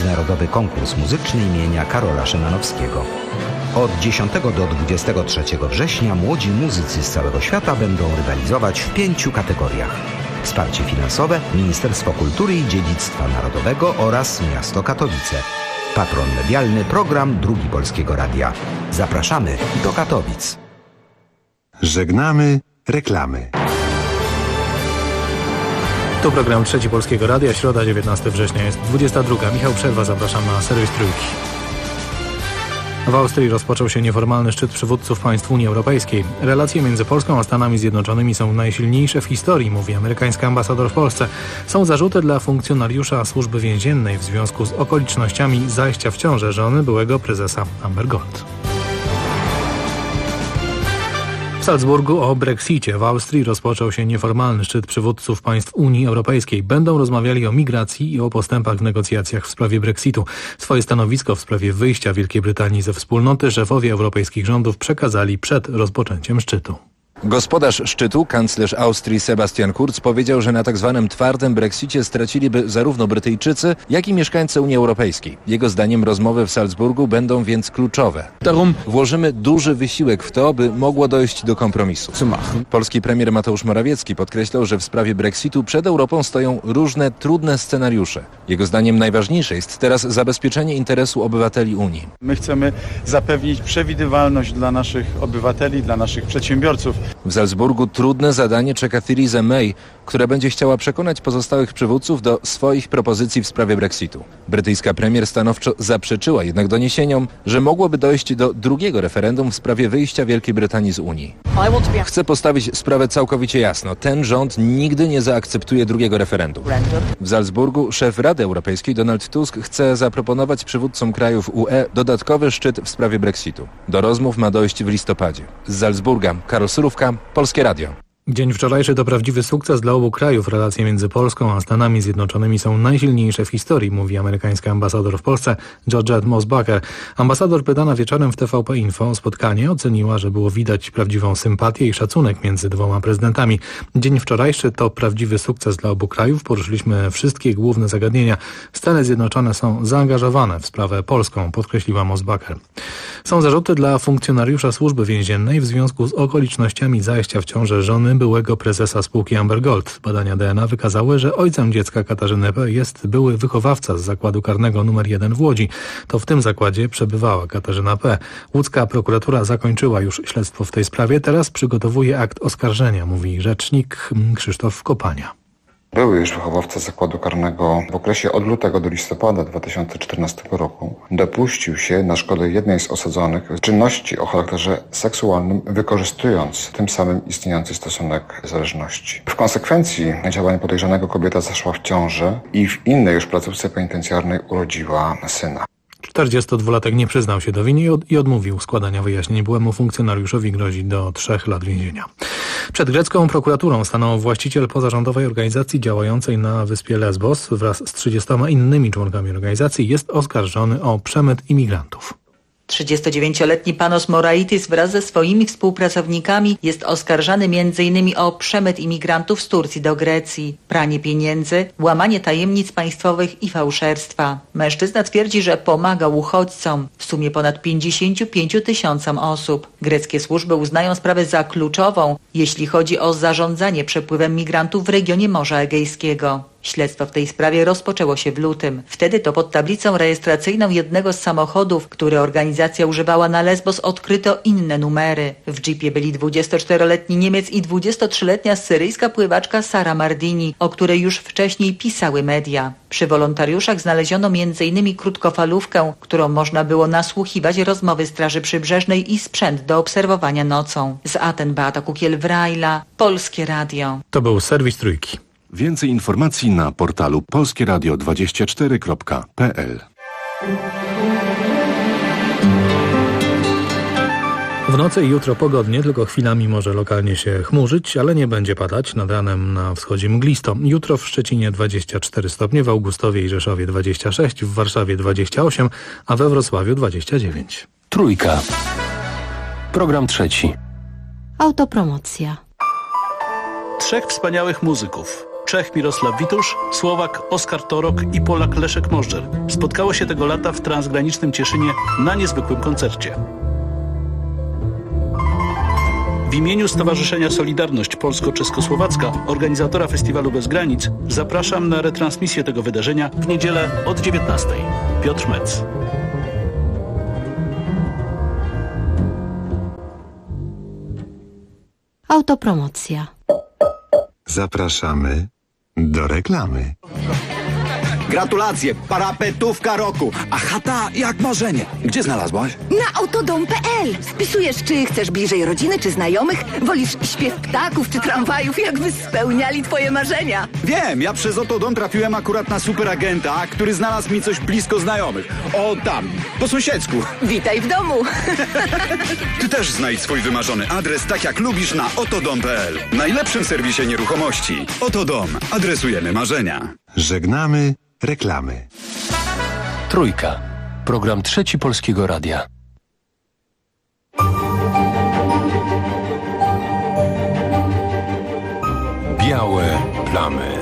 międzynarodowy konkurs muzyczny imienia Karola Szymanowskiego. Od 10 do 23 września młodzi muzycy z całego świata będą rywalizować w 5 kategoriach. Wsparcie finansowe Ministerstwo Kultury i Dziedzictwa Narodowego oraz Miasto Katowice. Patron medialny program Drugi Polskiego Radia. Zapraszamy do Katowic. Żegnamy reklamy. To program Trzeci Polskiego Radia, środa 19 września jest 22. Michał Przerwa, zapraszam na serwis Trójki. W Austrii rozpoczął się nieformalny szczyt przywódców państw Unii Europejskiej. Relacje między Polską a Stanami Zjednoczonymi są najsilniejsze w historii, mówi amerykański ambasador w Polsce. Są zarzuty dla funkcjonariusza służby więziennej w związku z okolicznościami zajścia w ciążę żony byłego prezesa Amber Gold. W Salzburgu o Brexicie w Austrii rozpoczął się nieformalny szczyt przywódców państw Unii Europejskiej. Będą rozmawiali o migracji i o postępach w negocjacjach w sprawie Brexitu. Swoje stanowisko w sprawie wyjścia Wielkiej Brytanii ze wspólnoty szefowie europejskich rządów przekazali przed rozpoczęciem szczytu. Gospodarz szczytu, kanclerz Austrii Sebastian Kurz, powiedział, że na tzw. twardym Brexicie straciliby zarówno Brytyjczycy, jak i mieszkańcy Unii Europejskiej. Jego zdaniem rozmowy w Salzburgu będą więc kluczowe. Włożymy duży wysiłek w to, by mogło dojść do kompromisu. Polski premier Mateusz Morawiecki podkreślał, że w sprawie Brexitu przed Europą stoją różne trudne scenariusze. Jego zdaniem najważniejsze jest teraz zabezpieczenie interesu obywateli Unii. My chcemy zapewnić przewidywalność dla naszych obywateli, dla naszych przedsiębiorców. W Salzburgu trudne zadanie czeka Theresa May, która będzie chciała przekonać pozostałych przywódców do swoich propozycji w sprawie Brexitu. Brytyjska premier stanowczo zaprzeczyła jednak doniesieniom, że mogłoby dojść do drugiego referendum w sprawie wyjścia Wielkiej Brytanii z Unii. Chcę postawić sprawę całkowicie jasno. Ten rząd nigdy nie zaakceptuje drugiego referendum. W Salzburgu szef Rady Europejskiej Donald Tusk chce zaproponować przywódcom krajów UE dodatkowy szczyt w sprawie Brexitu. Do rozmów ma dojść w listopadzie. Z Salzburga Karol Surówka, Polskie Radio. Dzień wczorajszy to prawdziwy sukces dla obu krajów. Relacje między Polską a Stanami Zjednoczonymi są najsilniejsze w historii, mówi amerykański ambasador w Polsce Georgette Mosbacher. Ambasador pytana wieczorem w TVP Info o spotkanie oceniła, że było widać prawdziwą sympatię i szacunek między dwoma prezydentami. Dzień wczorajszy to prawdziwy sukces dla obu krajów. Poruszyliśmy wszystkie główne zagadnienia. Stany Zjednoczone są zaangażowane w sprawę polską, podkreśliła Mosbacher. Są zarzuty dla funkcjonariusza służby więziennej w związku z okolicznościami zajścia w ciążę żony byłego prezesa spółki Amber Gold. Badania DNA wykazały, że ojcem dziecka Katarzyny P. jest były wychowawca z zakładu karnego nr 1 w Łodzi. To w tym zakładzie przebywała Katarzyna P. Łódzka prokuratura zakończyła już śledztwo w tej sprawie. Teraz przygotowuje akt oskarżenia, mówi rzecznik Krzysztof Kopania. Były już wychowawca zakładu karnego w okresie od lutego do listopada 2014 roku dopuścił się na szkodę jednej z osadzonych czynności o charakterze seksualnym, wykorzystując tym samym istniejący stosunek zależności. W konsekwencji działań podejrzanego kobieta zaszła w ciążę i w innej już placówce penitencjarnej urodziła syna. 42-latek nie przyznał się do winy i odmówił składania wyjaśnień. Byłemu funkcjonariuszowi grozi do 3 lat więzienia. Przed grecką prokuraturą stanął właściciel pozarządowej organizacji działającej na wyspie Lesbos. Wraz z 30 innymi członkami organizacji jest oskarżony o przemyt imigrantów. 39-letni Panos Moraitis wraz ze swoimi współpracownikami jest oskarżany m.in. o przemyt imigrantów z Turcji do Grecji, pranie pieniędzy, łamanie tajemnic państwowych i fałszerstwa. Mężczyzna twierdzi, że pomagał uchodźcom, w sumie ponad 55 000 osób. Greckie służby uznają sprawę za kluczową, jeśli chodzi o zarządzanie przepływem migrantów w regionie Morza Egejskiego. Śledztwo w tej sprawie rozpoczęło się w lutym. Wtedy to pod tablicą rejestracyjną jednego z samochodów, które organizacja używała na Lesbos, odkryto inne numery. W jeepie byli 24-letni Niemiec i 23-letnia syryjska pływaczka Sara Mardini, o której już wcześniej pisały media. Przy wolontariuszach znaleziono m.in. krótkofalówkę, którą można było nasłuchiwać rozmowy Straży Przybrzeżnej i sprzęt do obserwowania nocą. Z Aten Beata Kukiel-Wrajla, Polskie Radio. To był serwis Trójki. Więcej informacji na portalu polskieradio24.pl. W nocy i jutro pogodnie, tylko chwilami może lokalnie się chmurzyć, ale nie będzie padać. Nad ranem na wschodzie mglisto. Jutro w Szczecinie 24 stopnie, w Augustowie i Rzeszowie 26, w Warszawie 28, a we Wrocławiu 29. Trójka. Program trzeci. Autopromocja. 3 wspaniałych muzyków. Czech Mirosław Witusz, Słowak Oskar Torok i Polak Leszek Możdżer spotkało się tego lata w transgranicznym Cieszynie na niezwykłym koncercie. W imieniu Stowarzyszenia Solidarność Polsko-Czeskosłowacka, organizatora Festiwalu Bez Granic, zapraszam na retransmisję tego wydarzenia w niedzielę od 19:00. Piotr Mec. Autopromocja. Zapraszamy do reklamy. Gratulacje, parapetówka roku, a chata jak marzenie. Gdzie znalazłaś? Na autodom.pl. Spisujesz, czy chcesz bliżej rodziny, czy znajomych, wolisz śpiew ptaków, czy tramwajów, jakby spełniali twoje marzenia. Wiem, ja przez Autodom trafiłem akurat na superagenta, który znalazł mi coś blisko znajomych. O tam, po sąsiedzku. Witaj w domu. Ty też znajdź swój wymarzony adres tak jak lubisz na autodom.pl. Najlepszym serwisie nieruchomości. Autodom. Adresujemy marzenia. Żegnamy reklamy. Trójka. Program Trzeci Polskiego Radia. Białe plamy.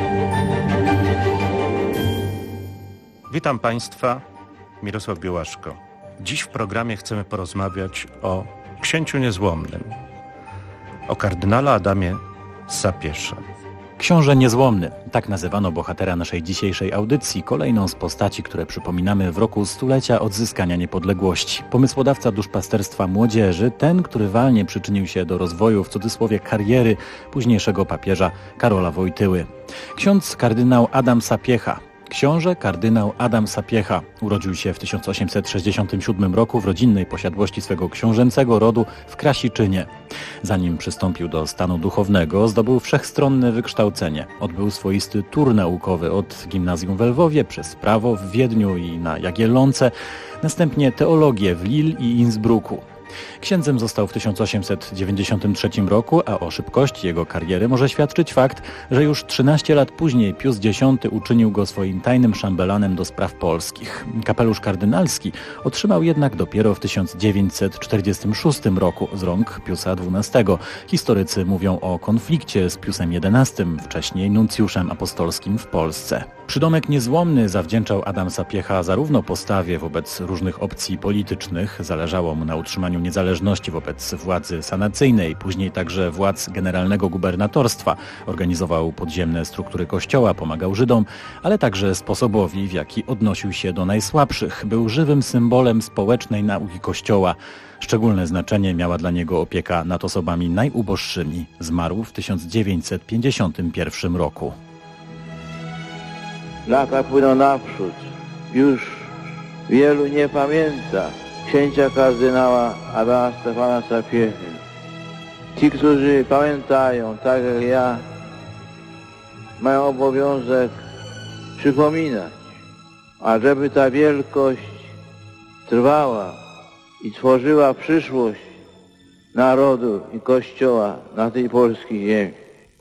Witam Państwa, Mirosław Białaszko. Dziś w programie chcemy porozmawiać o księciu niezłomnym, o kardynale Adamie Sapiesze. Książę Niezłomny, tak nazywano bohatera naszej dzisiejszej audycji, kolejną z postaci, które przypominamy w roku stulecia odzyskania niepodległości. Pomysłodawca duszpasterstwa młodzieży, ten, który walnie przyczynił się do rozwoju, w cudzysłowie, kariery późniejszego papieża Karola Wojtyły. Ksiądz kardynał Adam Sapiecha. Książę kardynał Adam Sapiecha urodził się w 1867 roku w rodzinnej posiadłości swego książęcego rodu w Krasiczynie. Zanim przystąpił do stanu duchownego, zdobył wszechstronne wykształcenie. Odbył swoisty tur naukowy od gimnazjum w Lwowie, przez prawo w Wiedniu i na Jagiellonce, następnie teologię w Lille i Innsbrucku. Księdzem został w 1893 roku, a o szybkości jego kariery może świadczyć fakt, że już 13 lat później Pius X uczynił go swoim tajnym szambelanem do spraw polskich. Kapelusz kardynalski otrzymał jednak dopiero w 1946 roku z rąk Piusa XII. Historycy mówią o konflikcie z Piusem XI, wcześniej nuncjuszem apostolskim w Polsce. Przydomek niezłomny zawdzięczał Adam Sapiecha zarówno postawie wobec różnych opcji politycznych, zależało mu na utrzymaniu niezależności wobec władzy sanacyjnej, później także władz generalnego gubernatorstwa, organizował podziemne struktury kościoła, pomagał Żydom, ale także sposobowi, w jaki odnosił się do najsłabszych. Był żywym symbolem społecznej nauki kościoła. Szczególne znaczenie miała dla niego opieka nad osobami najuboższymi. Zmarł w 1951 roku. Lata płyną naprzód. Już wielu nie pamięta księcia kardynała Adama Stefana Sapiechy. Ci, którzy pamiętają, tak jak ja, mają obowiązek przypominać. A żeby ta wielkość trwała i tworzyła przyszłość narodu i Kościoła na tej polskiej ziemi.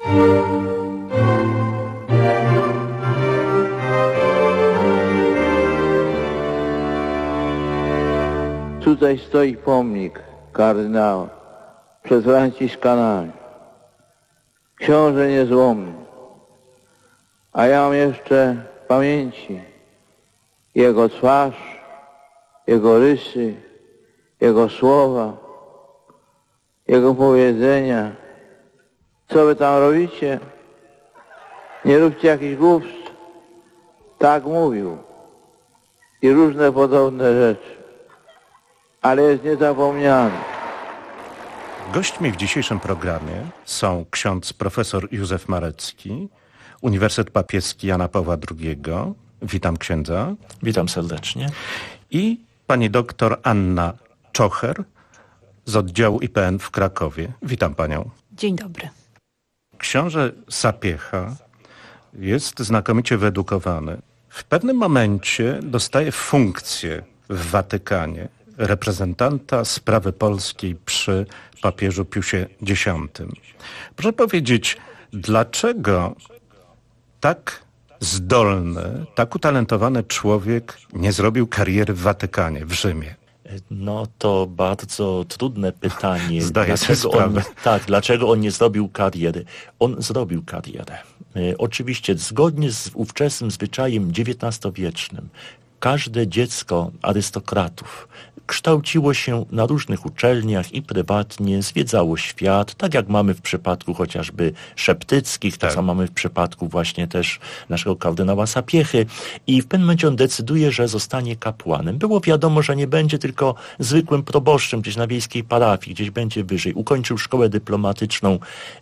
Tutaj stoi pomnik kardynała przed Franciszkanami. Książę niezłomny. A ja mam jeszcze w pamięci jego twarz, jego rysy, jego słowa, jego powiedzenia. Co wy tam robicie? Nie róbcie jakichś głupstw. Tak mówił. I różne podobne rzeczy. Ale jest niezapomniany. Gośćmi w dzisiejszym programie są ksiądz profesor Józef Marecki, Uniwersytet Papieski Jana Pawła II. Witam księdza. Witam serdecznie. I pani doktor Anna Czocher z oddziału IPN w Krakowie. Witam panią. Dzień dobry. Książę Sapiecha jest znakomicie wyedukowany. W pewnym momencie dostaje funkcję w Watykanie reprezentanta sprawy polskiej przy papieżu Piusie X. Proszę powiedzieć, dlaczego tak zdolny, tak utalentowany człowiek nie zrobił kariery w Watykanie, w Rzymie? No to bardzo trudne pytanie. Zdaję sobie sprawę. Dlaczego on nie zrobił kariery? On zrobił karierę. Oczywiście zgodnie z ówczesnym zwyczajem XIX-wiecznym każde dziecko arystokratów kształciło się na różnych uczelniach i prywatnie, zwiedzało świat, tak jak mamy w przypadku chociażby Szeptyckich, tak samo mamy w przypadku właśnie też naszego kardynała Sapiechy i w pewnym momencie on decyduje, że zostanie kapłanem. Było wiadomo, że nie będzie tylko zwykłym proboszczem gdzieś na wiejskiej parafii, gdzieś będzie wyżej. Ukończył szkołę dyplomatyczną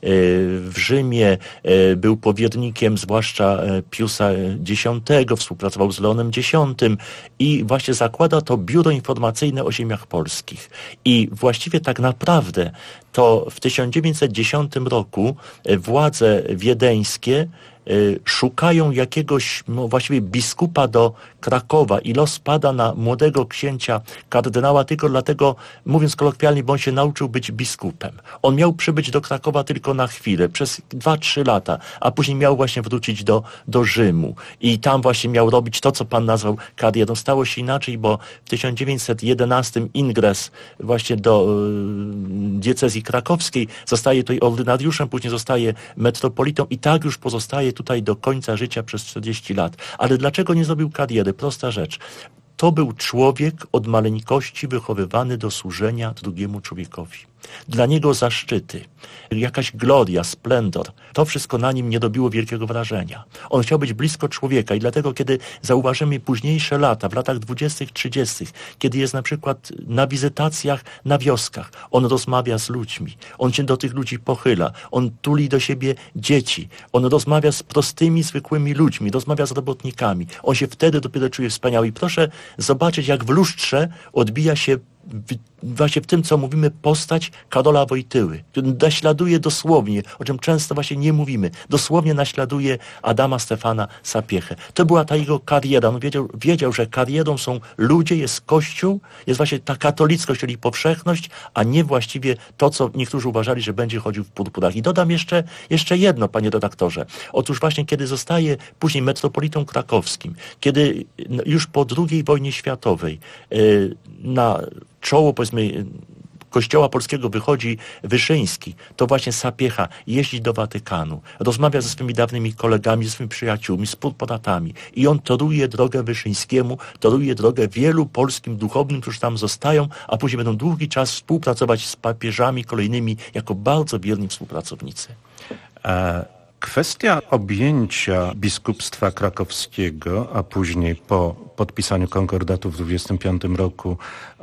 w Rzymie, był powiernikiem zwłaszcza Piusa X, współpracował z Leonem X i właśnie zakłada to biuro informacyjne o ziemiach polskich. I właściwie tak naprawdę to w 1910 roku władze wiedeńskie szukają jakiegoś właściwie biskupa do Krakowa i los pada na młodego księcia kardynała tylko dlatego, mówiąc kolokwialnie, bo on się nauczył być biskupem. On miał przybyć do Krakowa tylko na chwilę, przez 2-3 lata, a później miał właśnie wrócić do Rzymu i tam właśnie miał robić to, co pan nazwał karierą. Stało się inaczej, bo w 1911 ingres właśnie do diecezji krakowskiej, zostaje tutaj ordynariuszem, później zostaje metropolitą i tak już pozostaje tutaj do końca życia przez 40 lat. Ale dlaczego nie zrobił kariery? Prosta rzecz. To był człowiek od maleńkości wychowywany do służenia drugiemu człowiekowi. Dla niego zaszczyty, jakaś gloria, splendor, to wszystko na nim nie robiło wielkiego wrażenia. On chciał być blisko człowieka i dlatego, kiedy zauważymy późniejsze lata, w latach 20., 30., kiedy jest na przykład na wizytacjach na wioskach, on rozmawia z ludźmi, on się do tych ludzi pochyla, on tuli do siebie dzieci, on rozmawia z prostymi, zwykłymi ludźmi, rozmawia z robotnikami, on się wtedy dopiero czuje wspaniały. I proszę zobaczyć, jak w lustrze odbija się właśnie w tym, co mówimy, postać Karola Wojtyły, który naśladuje dosłownie, o czym często właśnie nie mówimy, dosłownie naśladuje Adama Stefana Sapiechę. To była ta jego kariera. On wiedział, że karierą są ludzie, jest Kościół, jest właśnie ta katolickość, czyli powszechność, a nie właściwie to, co niektórzy uważali, że będzie chodził w purpurach. I dodam jeszcze jedno, panie redaktorze. Otóż właśnie, kiedy zostaje później metropolitą krakowskim, kiedy już po II wojnie światowej na czoło, powiedzmy, Kościoła polskiego wychodzi Wyszyński, to właśnie Sapiecha jeździ do Watykanu, rozmawia ze swymi dawnymi kolegami, ze swymi przyjaciółmi, z purpuratami i on toruje drogę Wyszyńskiemu, toruje drogę wielu polskim duchownym, którzy tam zostają, a później będą długi czas współpracować z papieżami kolejnymi jako bardzo wierni współpracownicy. Kwestia objęcia biskupstwa krakowskiego, a później po podpisaniu konkordatu w 1925 roku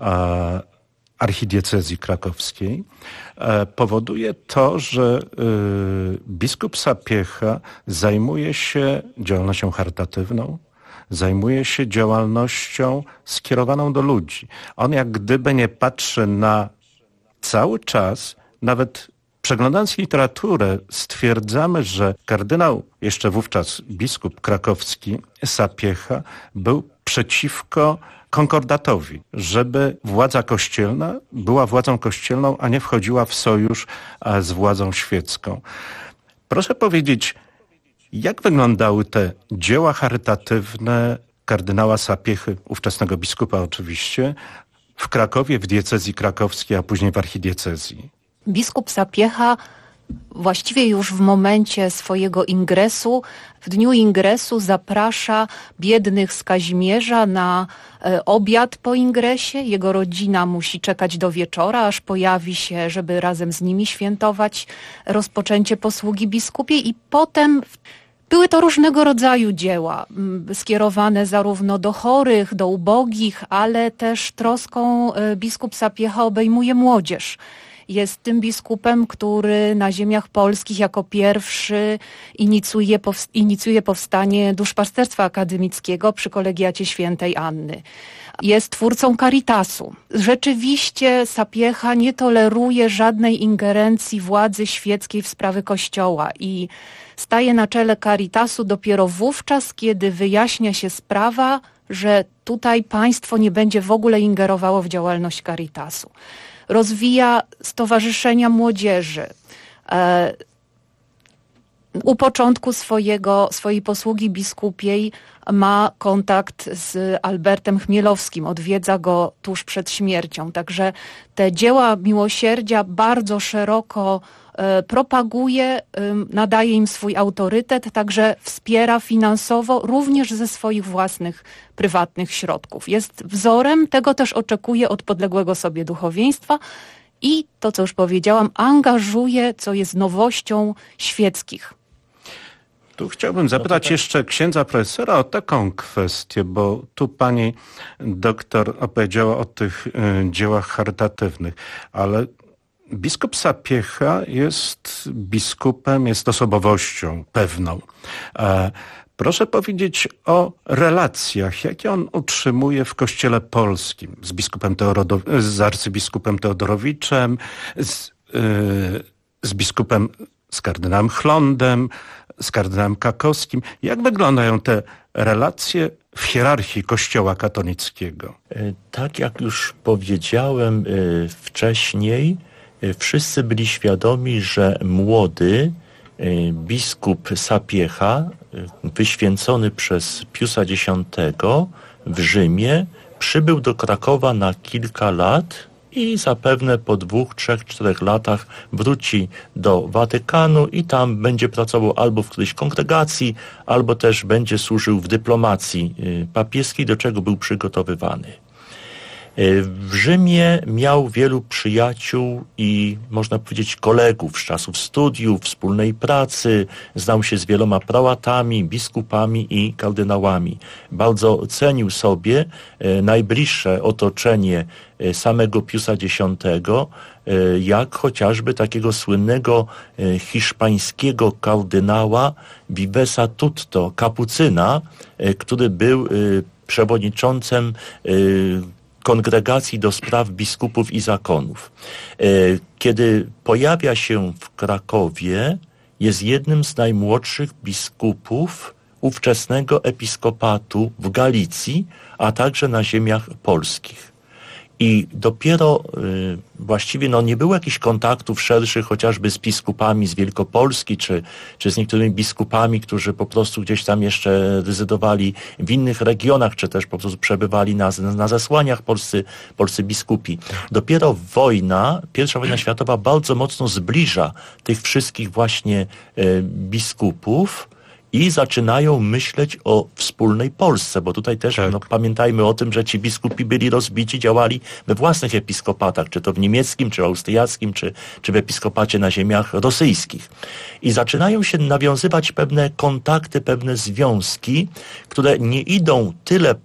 archidiecezji krakowskiej powoduje to, że biskup Sapiecha zajmuje się działalnością charytatywną, zajmuje się działalnością skierowaną do ludzi. On jak gdyby nie patrzy na cały czas, nawet przeglądając literaturę, stwierdzamy, że kardynał, jeszcze wówczas biskup krakowski, Sapiecha, był przeciwko konkordatowi, żeby władza kościelna była władzą kościelną, a nie wchodziła w sojusz z władzą świecką. Proszę powiedzieć, jak wyglądały te dzieła charytatywne kardynała Sapiechy, ówczesnego biskupa oczywiście, w Krakowie, w diecezji krakowskiej, a później w archidiecezji? Biskup Sapiecha właściwie już w momencie swojego ingresu, w dniu ingresu zaprasza biednych z Kazimierza na obiad po ingresie. Jego rodzina musi czekać do wieczora, aż pojawi się, żeby razem z nimi świętować rozpoczęcie posługi biskupie i potem były to różnego rodzaju dzieła, skierowane zarówno do chorych, do ubogich, ale też troską biskup Sapiecha obejmuje młodzież. Jest tym biskupem, który na ziemiach polskich jako pierwszy inicjuje powstanie duszpasterstwa akademickiego przy Kolegiacie Świętej Anny. Jest twórcą Caritasu. Rzeczywiście Sapiecha nie toleruje żadnej ingerencji władzy świeckiej w sprawy Kościoła i staje na czele Caritasu dopiero wówczas, kiedy wyjaśnia się sprawa, że tutaj państwo nie będzie w ogóle ingerowało w działalność Caritasu. Rozwija stowarzyszenia młodzieży. u początku swojej posługi biskupiej ma kontakt z Albertem Chmielowskim, odwiedza go tuż przed śmiercią. Także te dzieła miłosierdzia bardzo szeroko propaguje, nadaje im swój autorytet, także wspiera finansowo również ze swoich własnych prywatnych środków. Jest wzorem, tego też oczekuje od podległego sobie duchowieństwa i to, co już powiedziałam, angażuje, co jest nowością świeckich. Tu chciałbym zapytać jeszcze księdza profesora o taką kwestię, bo tu pani doktor opowiedziała o tych dziełach charytatywnych, ale biskup Sapiecha jest biskupem, jest osobowością pewną. Proszę powiedzieć o relacjach, jakie on utrzymuje w Kościele Polskim z arcybiskupem Teodorowiczem, z kardynałem Chlądem, z kardynałem Kakowskim. Jak wyglądają te relacje w hierarchii Kościoła katolickiego? Tak jak już powiedziałem wcześniej, wszyscy byli świadomi, że młody biskup Sapiecha, wyświęcony przez Piusa X w Rzymie, przybył do Krakowa na kilka lat i zapewne po 2, 3, 4 latach wróci do Watykanu i tam będzie pracował albo w którejś kongregacji, albo też będzie służył w dyplomacji papieskiej, do czego był przygotowywany. W Rzymie miał wielu przyjaciół i można powiedzieć kolegów z czasów studiów, wspólnej pracy, znał się z wieloma prałatami, biskupami i kardynałami. Bardzo cenił sobie najbliższe otoczenie samego Piusa X, jak chociażby takiego słynnego hiszpańskiego kardynała Vivesa Tutto, kapucyna, który był przewodniczącym Kongregacji do Spraw Biskupów i Zakonów. Kiedy pojawia się w Krakowie, jest jednym z najmłodszych biskupów ówczesnego episkopatu w Galicji, a także na ziemiach polskich. I dopiero właściwie nie było jakichś kontaktów szerszych, chociażby z biskupami z Wielkopolski, czy z niektórymi biskupami, którzy po prostu gdzieś tam jeszcze rezydowali w innych regionach, czy też po prostu przebywali na zesłaniach polscy biskupi. Dopiero I wojna światowa bardzo mocno zbliża tych wszystkich właśnie biskupów, i zaczynają myśleć o wspólnej Polsce, bo tutaj też pamiętajmy o tym, że ci biskupi byli rozbici, działali we własnych episkopatach, czy to w niemieckim, czy austriackim, czy w episkopacie na ziemiach rosyjskich. I zaczynają się nawiązywać pewne kontakty, pewne związki, które nie idą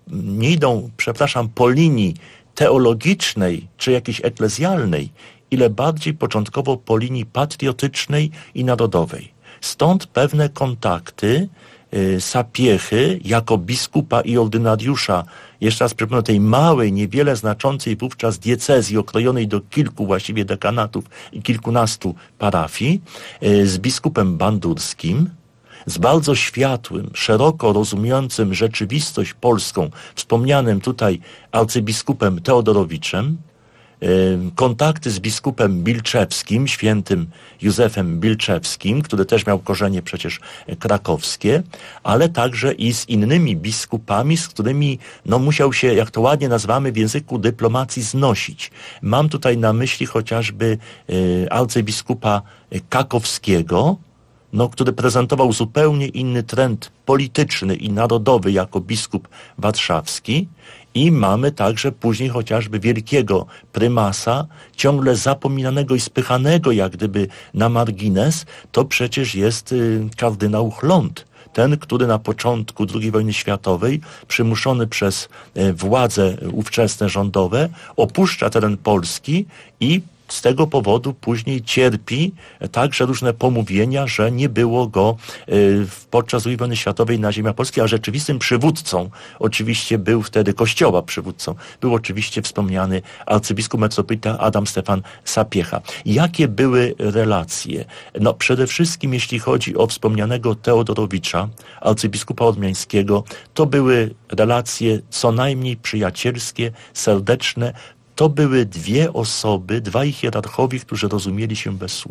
po linii teologicznej, czy jakiejś eklezjalnej, ile bardziej początkowo po linii patriotycznej i narodowej. Stąd pewne kontakty Sapiechy jako biskupa i ordynariusza, jeszcze raz przypomnę, tej małej, niewiele znaczącej wówczas diecezji, okrojonej do kilku właściwie dekanatów i kilkunastu parafii, z biskupem bandurskim, z bardzo światłym, szeroko rozumiejącym rzeczywistość polską, wspomnianym tutaj arcybiskupem Teodorowiczem, kontakty z biskupem Bilczewskim, świętym Józefem Bilczewskim, który też miał korzenie przecież krakowskie, ale także i z innymi biskupami, z którymi musiał się, jak to ładnie nazywamy w języku dyplomacji, znosić. Mam tutaj na myśli chociażby arcybiskupa Kakowskiego, który prezentował zupełnie inny trend polityczny i narodowy jako biskup warszawski. I mamy także później chociażby wielkiego prymasa, ciągle zapominanego i spychanego jak gdyby na margines, to przecież jest kardynał Chląd. Ten, który na początku II wojny światowej, przymuszony przez władze ówczesne rządowe, opuszcza teren Polski i z tego powodu później cierpi także różne pomówienia, że nie było go podczas II wojny światowej na ziemiach polskich, a rzeczywistym przywódcą oczywiście był wtedy Kościoła przywódcą. Był oczywiście wspomniany arcybiskup metropolita Adam Stefan Sapiecha. Jakie były relacje? Przede wszystkim jeśli chodzi o wspomnianego Teodorowicza, arcybiskupa odmiańskiego, to były relacje co najmniej przyjacielskie, serdeczne. To były dwie osoby, dwaj hierarchowie, którzy rozumieli się bez słów.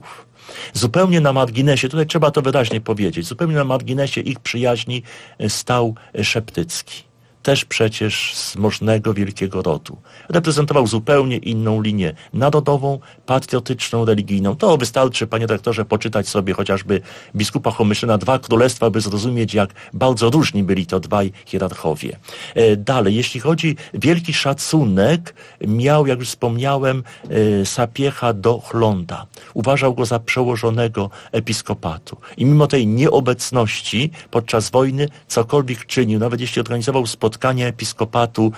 Zupełnie na marginesie, tutaj trzeba to wyraźnie powiedzieć, zupełnie na marginesie ich przyjaźni stał Szeptycki. Też przecież z możnego wielkiego rodu. Reprezentował zupełnie inną linię narodową, patriotyczną, religijną. To wystarczy, panie rektorze, poczytać sobie chociażby biskupa Homyszlena Dwa Królestwa, by zrozumieć, jak bardzo różni byli to dwaj hierarchowie. Dalej, jeśli chodzi, wielki szacunek miał, jak już wspomniałem, Sapiecha do Chlonda. Uważał go za przełożonego episkopatu. I mimo tej nieobecności podczas wojny cokolwiek czynił, nawet jeśli organizował spotkanie episkopatu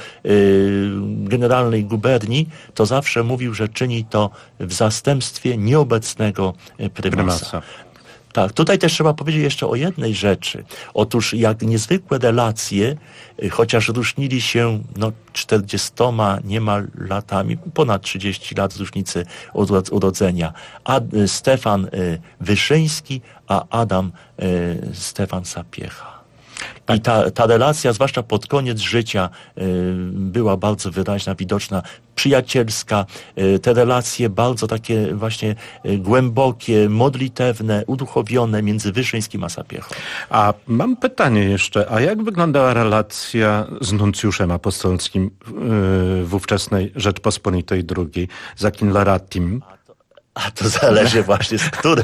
generalnej guberni, to zawsze mówił, że czyni to w zastępstwie nieobecnego prymasa. Tak, tutaj też trzeba powiedzieć jeszcze o jednej rzeczy. Otóż jak niezwykłe relacje, chociaż różnili się 40 niemal latami, ponad 30 lat z różnicy urodzenia, Stefan Wyszyński, a Adam Stefan Sapiecha. I ta relacja, zwłaszcza pod koniec życia, była bardzo wyraźna, widoczna, przyjacielska. Te relacje bardzo takie właśnie głębokie, modlitewne, uduchowione między Wyszyńskim a Sapiechą. A mam pytanie jeszcze, a jak wyglądała relacja z nuncjuszem apostolskim w ówczesnej Rzeczpospolitej II, z Akinlaratim? A to zależy właśnie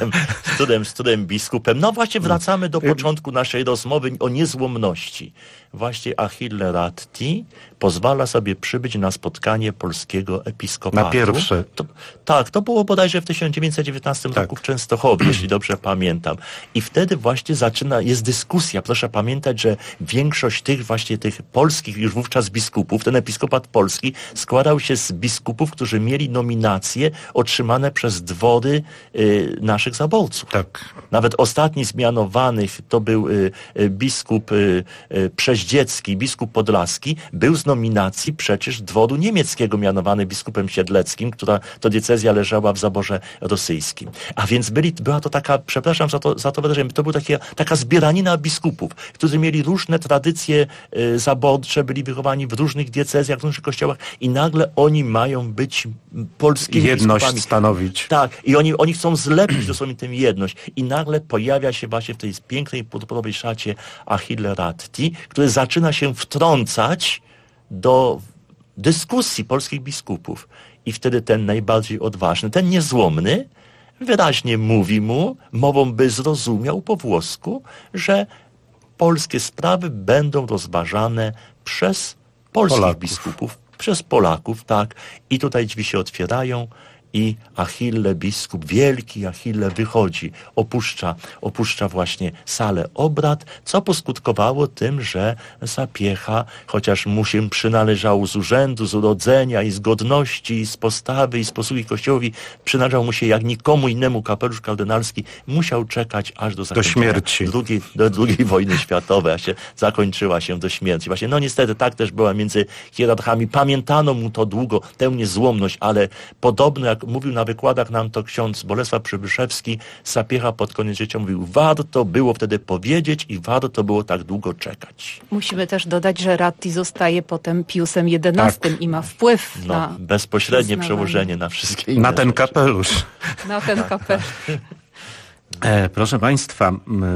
z którym biskupem. No właśnie wracamy do początku naszej rozmowy o niezłomności. Właśnie Achille Ratti pozwala sobie przybyć na spotkanie polskiego episkopatu. Na pierwsze. To było bodajże w 1919 roku w Częstochowie, jeśli dobrze pamiętam. I wtedy właśnie jest dyskusja. Proszę pamiętać, że większość tych polskich już wówczas biskupów, ten episkopat polski składał się z biskupów, którzy mieli nominacje otrzymane przez dwory naszych zaborców. Tak. Nawet ostatni z mianowanych to był biskup Przeździecki, biskup podlaski, był z nominacji przecież dworu niemieckiego mianowany biskupem siedleckim, która to diecezja leżała w zaborze rosyjskim. A więc była to taka, przepraszam za to wydarzenie, to była taka zbieranina biskupów, którzy mieli różne tradycje zaborcze, byli wychowani w różnych diecezjach, w różnych kościołach i nagle oni mają być polskimi biskupami. Stanowić. Tak, i oni chcą zlepić dosłownie tę jedność. I nagle pojawia się właśnie w tej pięknej purpurowej szacie Achille Ratti, który zaczyna się wtrącać do dyskusji polskich biskupów. I wtedy ten najbardziej odważny, ten niezłomny, wyraźnie mówi mu, mową by zrozumiał po włosku, że polskie sprawy będą rozważane przez polskich biskupów, przez Polaków, tak. I tutaj drzwi się otwierają i Achille, biskup, wielki Achille wychodzi, opuszcza właśnie salę obrad, co poskutkowało tym, że Sapiecha, chociaż mu się przynależał z urzędu, z urodzenia i z godności, i z postawy, i z posługi kościołowi, przynależał mu się jak nikomu innemu kapelusz kardynalski, musiał czekać aż do śmierci. Do II wojny światowej, a się zakończyła się do śmierci. Właśnie, niestety tak też była między hierarchami. Pamiętano mu to długo, tę niezłomność, ale podobno jak mówił na wykładach nam to ksiądz Bolesław Przybyszewski, Sapiecha pod koniec życia mówił, warto było wtedy powiedzieć i warto było tak długo czekać. Musimy też dodać, że Ratti zostaje potem Piusem XI i ma wpływ na bezpośrednie przełożenie na wszystkie inne na ten kapelusz. Na ten kapelusz. Proszę Państwa,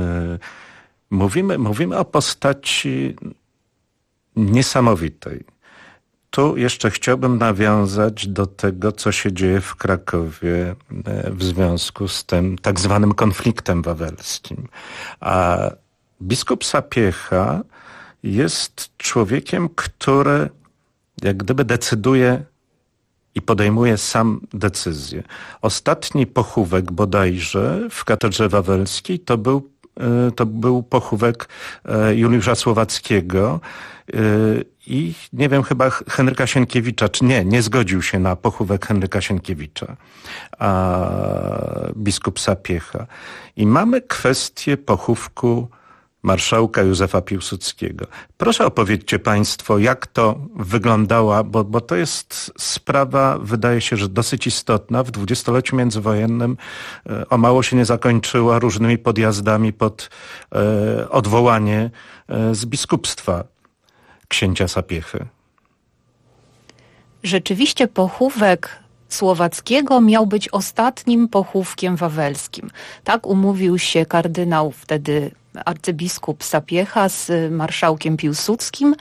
mówimy o postaci niesamowitej. Tu jeszcze chciałbym nawiązać do tego, co się dzieje w Krakowie w związku z tym tak zwanym konfliktem wawelskim. A biskup Sapiecha jest człowiekiem, który jak gdyby decyduje i podejmuje sam decyzje. Ostatni pochówek bodajże w katedrze wawelskiej to był pochówek Juliusza Słowackiego i nie wiem, chyba Henryka Sienkiewicza, czy nie zgodził się na pochówek Henryka Sienkiewicza, a biskup Sapiecha. I mamy kwestię pochówku marszałka Józefa Piłsudskiego. Proszę opowiedzcie Państwo, jak to wyglądało, bo to jest sprawa, wydaje się, że dosyć istotna. W dwudziestoleciu międzywojennym o mało się nie zakończyła różnymi podjazdami pod odwołanie z biskupstwa księcia Sapiechy. Rzeczywiście pochówek Słowackiego miał być ostatnim pochówkiem wawelskim. Tak umówił się kardynał, wtedy arcybiskup Sapiecha z marszałkiem Piłsudskim.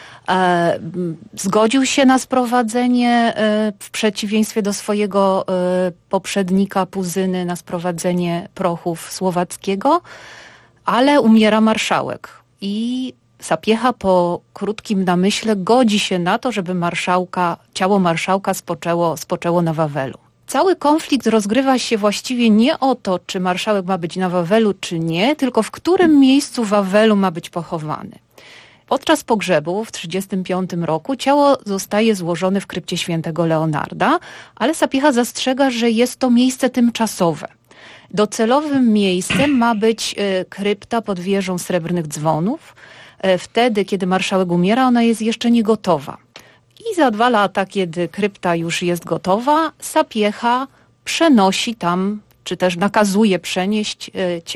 Zgodził się na sprowadzenie, w przeciwieństwie do swojego poprzednika Puzyny, na sprowadzenie prochów Słowackiego, ale umiera marszałek i Sapiecha po krótkim namyśle godzi się na to, żeby ciało marszałka spoczęło na Wawelu. Cały konflikt rozgrywa się właściwie nie o to, czy marszałek ma być na Wawelu, czy nie, tylko w którym miejscu Wawelu ma być pochowany. Podczas pogrzebu w 1935 roku ciało zostaje złożone w krypcie świętego Leonarda, ale Sapiecha zastrzega, że jest to miejsce tymczasowe. Docelowym miejscem ma być krypta pod wieżą Srebrnych Dzwonów. Wtedy, kiedy marszałek umiera, ona jest jeszcze nie gotowa. I za 2 lata, kiedy krypta już jest gotowa, Sapiecha przenosi tam, czy też nakazuje przenieść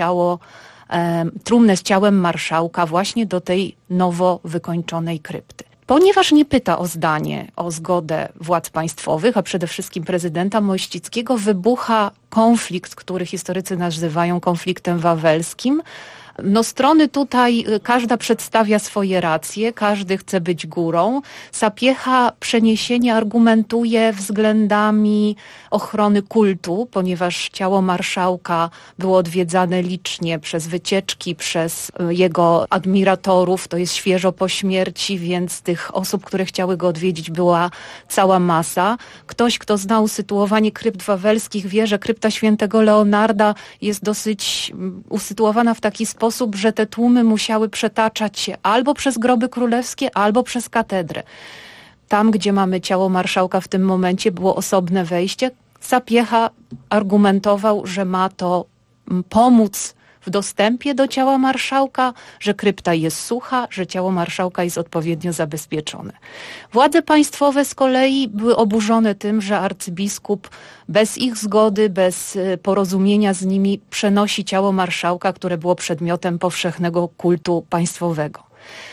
trumnę z ciałem marszałka właśnie do tej nowo wykończonej krypty. Ponieważ nie pyta o zdanie, o zgodę władz państwowych, a przede wszystkim prezydenta Mościckiego, wybucha konflikt, który historycy nazywają konfliktem wawelskim. Strony tutaj, każda przedstawia swoje racje, każdy chce być górą. Sapiecha przeniesienie argumentuje względami ochrony kultu, ponieważ ciało marszałka było odwiedzane licznie przez wycieczki, przez jego admiratorów, to jest świeżo po śmierci, więc tych osób, które chciały go odwiedzić, była cała masa. Ktoś, kto znał sytuowanie krypt wawelskich, wie, że krypta świętego Leonarda jest dosyć usytuowana w taki sposób, że te tłumy musiały przetaczać się albo przez groby królewskie, albo przez katedrę. Tam, gdzie mamy ciało marszałka w tym momencie, było osobne wejście. Sapiecha argumentował, że ma to pomóc w dostępie do ciała marszałka, że krypta jest sucha, że ciało marszałka jest odpowiednio zabezpieczone. Władze państwowe z kolei były oburzone tym, że arcybiskup bez ich zgody, bez porozumienia z nimi przenosi ciało marszałka, które było przedmiotem powszechnego kultu państwowego.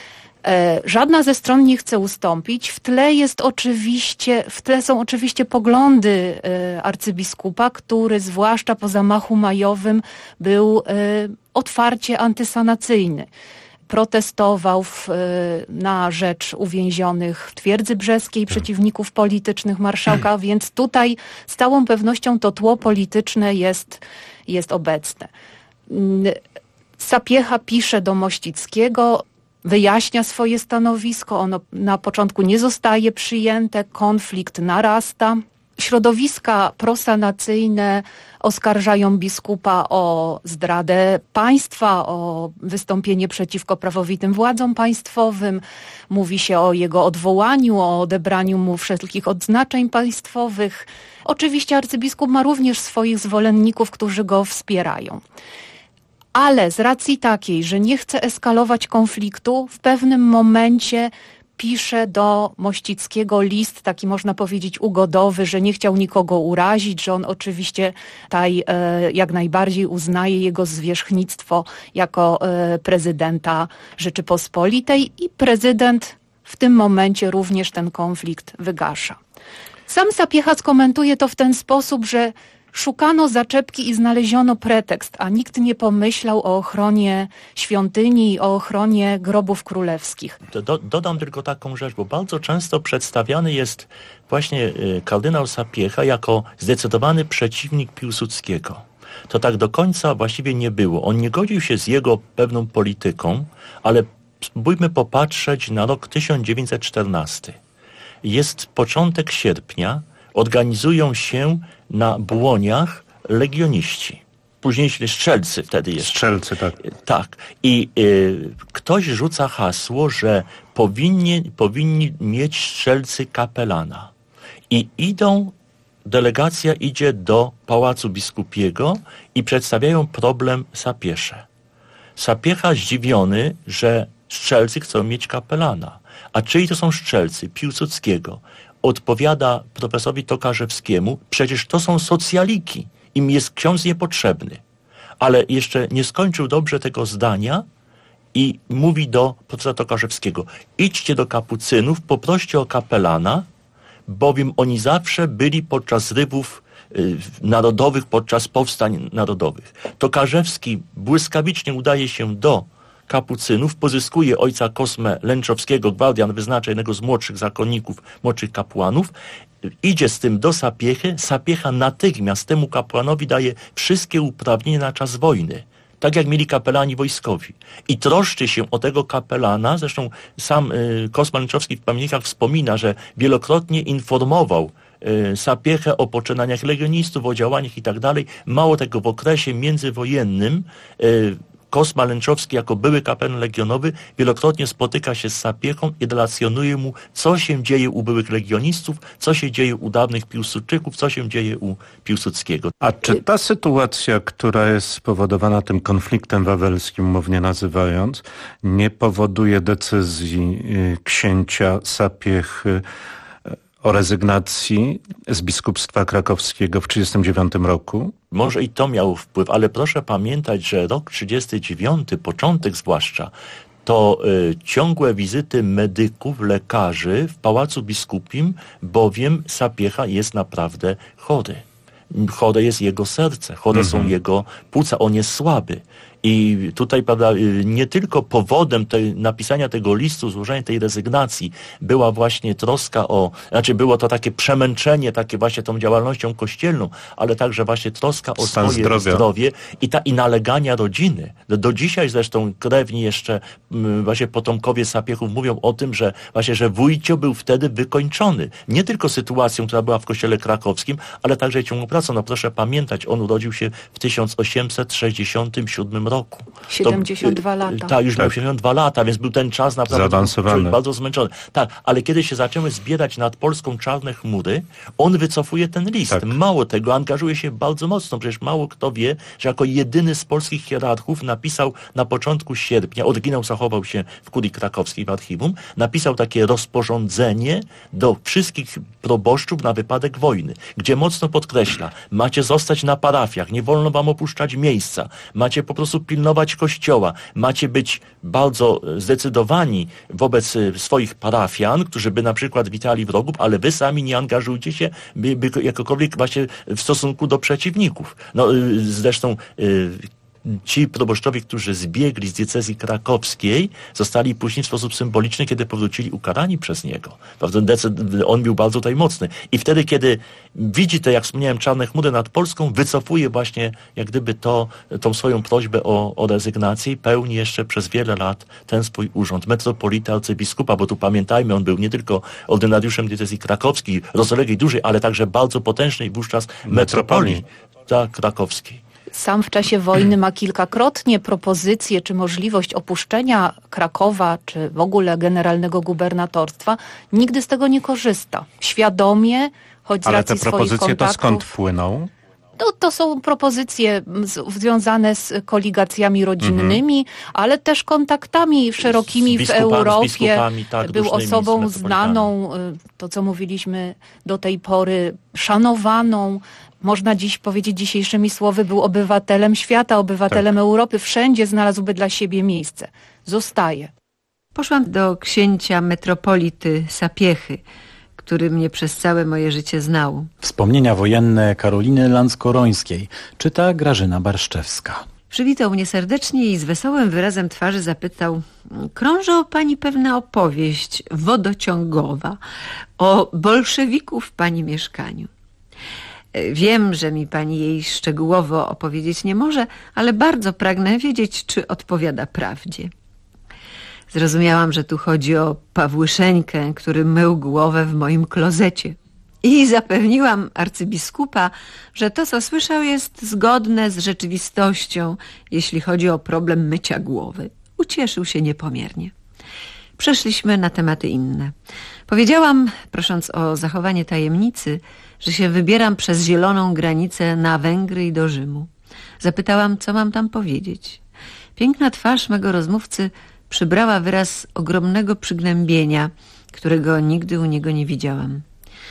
Żadna ze stron nie chce ustąpić. W tle są oczywiście poglądy arcybiskupa, który zwłaszcza po zamachu majowym był otwarcie antysanacyjny. Protestował na rzecz uwięzionych w Twierdzy Brzeskiej przeciwników politycznych marszałka, więc tutaj z całą pewnością to tło polityczne jest obecne. Sapiecha pisze do Mościckiego, wyjaśnia swoje stanowisko, ono na początku nie zostaje przyjęte, konflikt narasta. Środowiska prosanacyjne oskarżają biskupa o zdradę państwa, o wystąpienie przeciwko prawowitym władzom państwowym. Mówi się o jego odwołaniu, o odebraniu mu wszelkich odznaczeń państwowych. Oczywiście arcybiskup ma również swoich zwolenników, którzy go wspierają. Ale z racji takiej, że nie chce eskalować konfliktu, w pewnym momencie pisze do Mościckiego list, taki można powiedzieć ugodowy, że nie chciał nikogo urazić, że on oczywiście tutaj jak najbardziej uznaje jego zwierzchnictwo jako prezydenta Rzeczypospolitej i prezydent w tym momencie również ten konflikt wygasza. Sam Sapiecha skomentuje to w ten sposób, że szukano zaczepki i znaleziono pretekst, a nikt nie pomyślał o ochronie świątyni i o ochronie grobów królewskich. Dodam tylko taką rzecz, bo bardzo często przedstawiany jest właśnie kardynał Sapiecha jako zdecydowany przeciwnik Piłsudskiego. To tak do końca właściwie nie było. On nie godził się z jego pewną polityką, ale spróbujmy popatrzeć na rok 1914. Jest początek sierpnia, organizują się na Błoniach legioniści. Późniejsi strzelcy wtedy jest. Strzelcy, tak. Tak. I ktoś rzuca hasło, że powinni mieć strzelcy kapelana. I delegacja idzie do Pałacu Biskupiego i przedstawiają problem Sapiesze. Sapiecha zdziwiony, że strzelcy chcą mieć kapelana. A czyj to są strzelcy? Piłsudskiego. Odpowiada profesorowi Tokarzewskiemu, przecież to są socjaliki, im jest ksiądz niepotrzebny. Ale jeszcze nie skończył dobrze tego zdania i mówi do profesora Tokarzewskiego, idźcie do kapucynów, poproście o kapelana, bowiem oni zawsze byli podczas zrywów narodowych, podczas powstań narodowych. Tokarzewski błyskawicznie udaje się do kapucynów, pozyskuje ojca Kosmę Lęczowskiego, gwardian wyznacza jednego z młodszych zakonników, młodszych kapłanów, idzie z tym do Sapiechy. Sapiecha natychmiast temu kapłanowi daje wszystkie uprawnienia na czas wojny. Tak jak mieli kapelani wojskowi. I troszczy się o tego kapelana. Zresztą sam Kosma Lęczowski w pamiętnikach wspomina, że wielokrotnie informował Sapiechę o poczynaniach legionistów, o działaniach i tak dalej. Mało tego, w okresie międzywojennym Kosma Lęczowski jako były kapelan legionowy wielokrotnie spotyka się z Sapiechą i relacjonuje mu, co się dzieje u byłych legionistów, co się dzieje u dawnych Piłsudczyków, co się dzieje u Piłsudskiego. A czy ta sytuacja, która jest spowodowana tym konfliktem wawelskim, umownie nazywając, nie powoduje decyzji księcia Sapiechy o rezygnacji z biskupstwa krakowskiego w 1939 roku? Może i to miało wpływ, ale proszę pamiętać, że rok 1939, początek zwłaszcza, to ciągłe wizyty medyków, lekarzy w Pałacu Biskupim, bowiem Sapiecha jest naprawdę chory. Chore jest jego serce, chore są jego płuca, on jest słaby. I tutaj, prawda, nie tylko powodem napisania tego listu, złożenia tej rezygnacji była właśnie troska było to takie przemęczenie, takie właśnie tą działalnością kościelną, ale także właśnie troska o swoje zdrowie i nalegania rodziny. Do dzisiaj zresztą krewni jeszcze właśnie potomkowie Sapiechów mówią o tym, że właśnie, że Wójcio był wtedy wykończony. Nie tylko sytuacją, która była w kościele krakowskim, ale także ciągłą pracą. No proszę pamiętać, on urodził się w 1867 roku. 72 lata. Tak, już miał 72 lata, więc był ten czas naprawdę bardzo zmęczony. Tak, ale kiedy się zaczęły zbierać nad Polską czarne chmury, on wycofuje ten list. Tak. Mało tego, angażuje się bardzo mocno. Przecież mało kto wie, że jako jedyny z polskich hierarchów napisał na początku sierpnia, oryginał zachował się w kurii krakowskiej w archiwum, napisał takie rozporządzenie do wszystkich proboszczów na wypadek wojny, gdzie mocno podkreśla, macie zostać na parafiach, nie wolno wam opuszczać miejsca, macie po prostu pilnować kościoła, macie być bardzo zdecydowani wobec swoich parafian, którzy by na przykład witali wrogów, ale wy sami nie angażujcie się by jakokolwiek właśnie w stosunku do przeciwników. No zresztą ci proboszczowie, którzy zbiegli z diecezji krakowskiej, zostali później w sposób symboliczny, kiedy powrócili ukarani przez niego. On był bardzo tutaj mocny. I wtedy, kiedy widzi te, jak wspomniałem, czarne chmury nad Polską, wycofuje właśnie jak gdyby tą swoją prośbę o rezygnację i pełni jeszcze przez wiele lat ten swój urząd metropolita, arcybiskupa, bo tu pamiętajmy, on był nie tylko ordynariuszem diecezji krakowskiej, rozległej, dużej, ale także bardzo potężnej wówczas metropolii krakowskiej. Sam w czasie wojny ma kilkakrotnie propozycje czy możliwość opuszczenia Krakowa, czy w ogóle generalnego gubernatorstwa. Nigdy z tego nie korzysta. Świadomie, choć z racji swoich kontaktów... Ale te propozycje to skąd płyną? To są propozycje związane z koligacjami rodzinnymi, ale też kontaktami szerokimi w Europie. Był osobą znaną, to co mówiliśmy do tej pory, szanowaną. Można dziś powiedzieć dzisiejszymi słowy, był obywatelem świata, obywatelem Europy. Wszędzie znalazłby dla siebie miejsce. Zostaje. Poszłam do księcia metropolity Sapiechy, który mnie przez całe moje życie znał. Wspomnienia wojenne Karoliny Lanckorońskiej czyta Grażyna Barszczewska. Przywitał mnie serdecznie i z wesołym wyrazem twarzy zapytał: krąży o pani pewna opowieść wodociągowa o bolszewiku w pani mieszkaniu. Wiem, że mi pani jej szczegółowo opowiedzieć nie może, ale bardzo pragnę wiedzieć, czy odpowiada prawdzie. Zrozumiałam, że tu chodzi o Pawłyszeńkę, który mył głowę w moim klozecie. I zapewniłam arcybiskupa, że to, co słyszał, jest zgodne z rzeczywistością, jeśli chodzi o problem mycia głowy. Ucieszył się niepomiernie. Przeszliśmy na tematy inne. Powiedziałam, prosząc o zachowanie tajemnicy, że się wybieram przez zieloną granicę na Węgry i do Rzymu. Zapytałam, co mam tam powiedzieć. Piękna twarz mego rozmówcy przybrała wyraz ogromnego przygnębienia, którego nigdy u niego nie widziałam.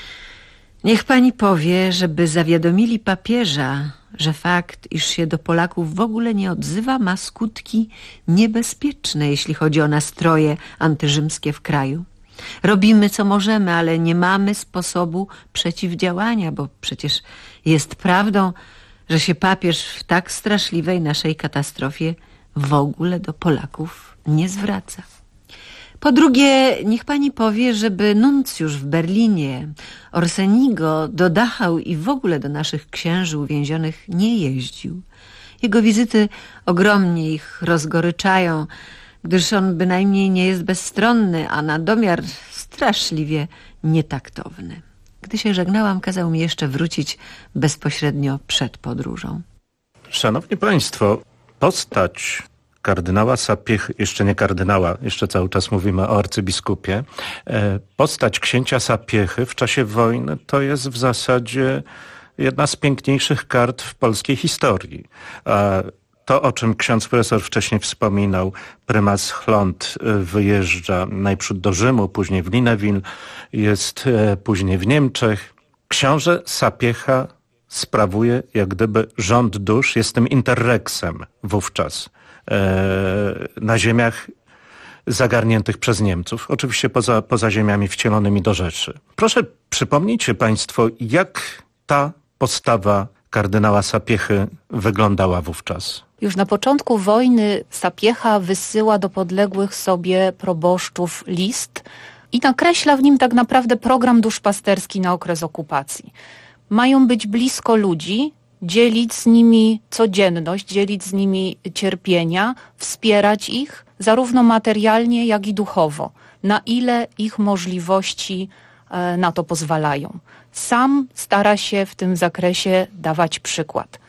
Niech pani powie, żeby zawiadomili papieża, że fakt, iż się do Polaków w ogóle nie odzywa, ma skutki niebezpieczne, jeśli chodzi o nastroje antyrzymskie w kraju. Robimy co możemy, ale nie mamy sposobu przeciwdziałania, bo przecież jest prawdą, że się papież w tak straszliwej naszej katastrofie w ogóle do Polaków nie zwraca. Po drugie, niech pani powie, żeby nuncjusz w Berlinie, Orsenigo, do Dachau i w ogóle do naszych księży uwięzionych nie jeździł. Jego wizyty ogromnie ich rozgoryczają, gdyż on bynajmniej nie jest bezstronny, a na domiar straszliwie nietaktowny. Gdy się żegnałam, kazał mi jeszcze wrócić bezpośrednio przed podróżą. Szanowni Państwo, postać kardynała Sapiechy, jeszcze nie kardynała, jeszcze cały czas mówimy o arcybiskupie, postać księcia Sapiechy w czasie wojny to jest w zasadzie jedna z piękniejszych kart w polskiej historii. To, o czym ksiądz profesor wcześniej wspominał, prymas Chląd wyjeżdża najpierw do Rzymu, później w Linnewil, jest później w Niemczech. Książę Sapiecha sprawuje jak gdyby rząd dusz, jest tym interreksem wówczas na ziemiach zagarniętych przez Niemców, oczywiście poza ziemiami wcielonymi do Rzeszy. Proszę, przypomnijcie Państwo, jak ta postawa kardynała Sapiechy wyglądała wówczas. Już na początku wojny Sapiecha wysyła do podległych sobie proboszczów list i nakreśla w nim tak naprawdę program duszpasterski na okres okupacji. Mają być blisko ludzi, dzielić z nimi codzienność, dzielić z nimi cierpienia, wspierać ich zarówno materialnie, jak i duchowo, na ile ich możliwości na to pozwalają. Sam stara się w tym zakresie dawać przykład.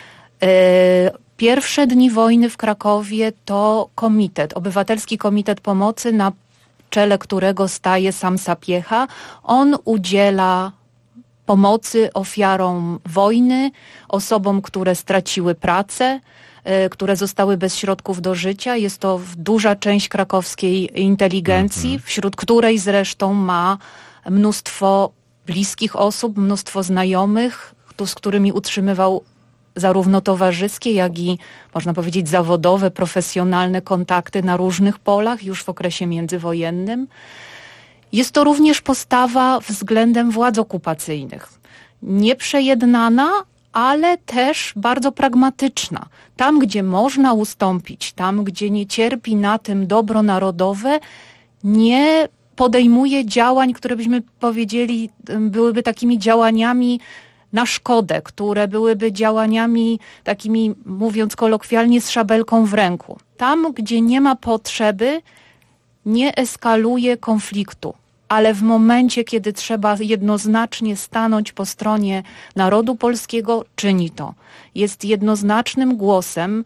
Pierwsze dni wojny w Krakowie to Obywatelski Komitet Pomocy, na czele którego staje sam Sapiecha. On udziela pomocy ofiarom wojny, osobom, które straciły pracę, które zostały bez środków do życia. Jest to duża część krakowskiej inteligencji, wśród której zresztą ma mnóstwo bliskich osób, mnóstwo znajomych, z którymi utrzymywał zarówno towarzyskie, jak i, można powiedzieć, zawodowe, profesjonalne kontakty na różnych polach już w okresie międzywojennym. Jest to również postawa względem władz okupacyjnych. Nieprzejednana, ale też bardzo pragmatyczna. Tam, gdzie można ustąpić, tam, gdzie nie cierpi na tym dobro narodowe, nie podejmuje działań, które byśmy powiedzieli, byłyby takimi działaniami na szkodę, które byłyby działaniami takimi, mówiąc kolokwialnie, z szabelką w ręku. Tam, gdzie nie ma potrzeby, nie eskaluje konfliktu, ale w momencie, kiedy trzeba jednoznacznie stanąć po stronie narodu polskiego, czyni to. Jest jednoznacznym głosem,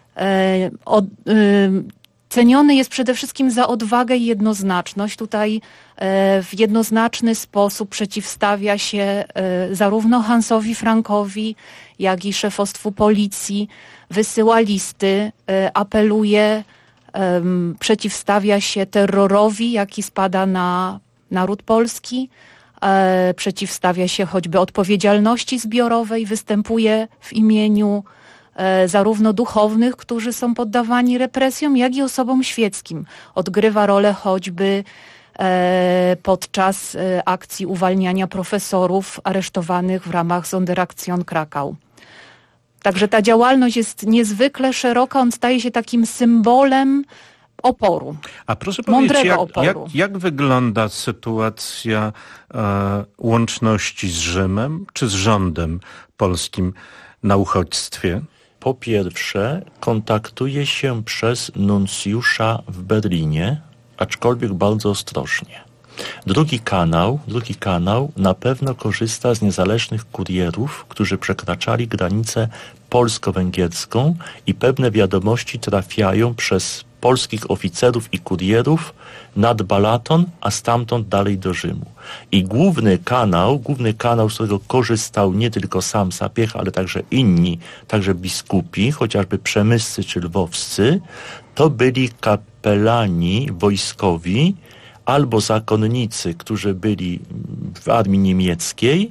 ceniony jest przede wszystkim za odwagę i jednoznaczność. Tutaj w jednoznaczny sposób przeciwstawia się zarówno Hansowi Frankowi, jak i szefostwu policji, wysyła listy, apeluje, przeciwstawia się terrorowi, jaki spada na naród polski, przeciwstawia się choćby odpowiedzialności zbiorowej, występuje w imieniu zarówno duchownych, którzy są poddawani represjom, jak i osobom świeckim. Odgrywa rolę choćby podczas akcji uwalniania profesorów aresztowanych w ramach Sonderaktion Krakau. Także ta działalność jest niezwykle szeroka, on staje się takim symbolem oporu. A proszę powiedzieć, oporu. Jak wygląda sytuacja łączności z Rzymem czy z rządem polskim na uchodźstwie? Po pierwsze, kontaktuje się przez nuncjusza w Berlinie, aczkolwiek bardzo ostrożnie. Drugi kanał na pewno korzysta z niezależnych kurierów, którzy przekraczali granicę polsko-węgierską i pewne wiadomości trafiają przez polskich oficerów i kurierów nad Balaton, a stamtąd dalej do Rzymu. I główny kanał, z którego korzystał nie tylko sam Sapiecha, ale także inni, także biskupi, chociażby przemyscy czy lwowscy, to byli kapelani wojskowi albo zakonnicy, którzy byli w armii niemieckiej,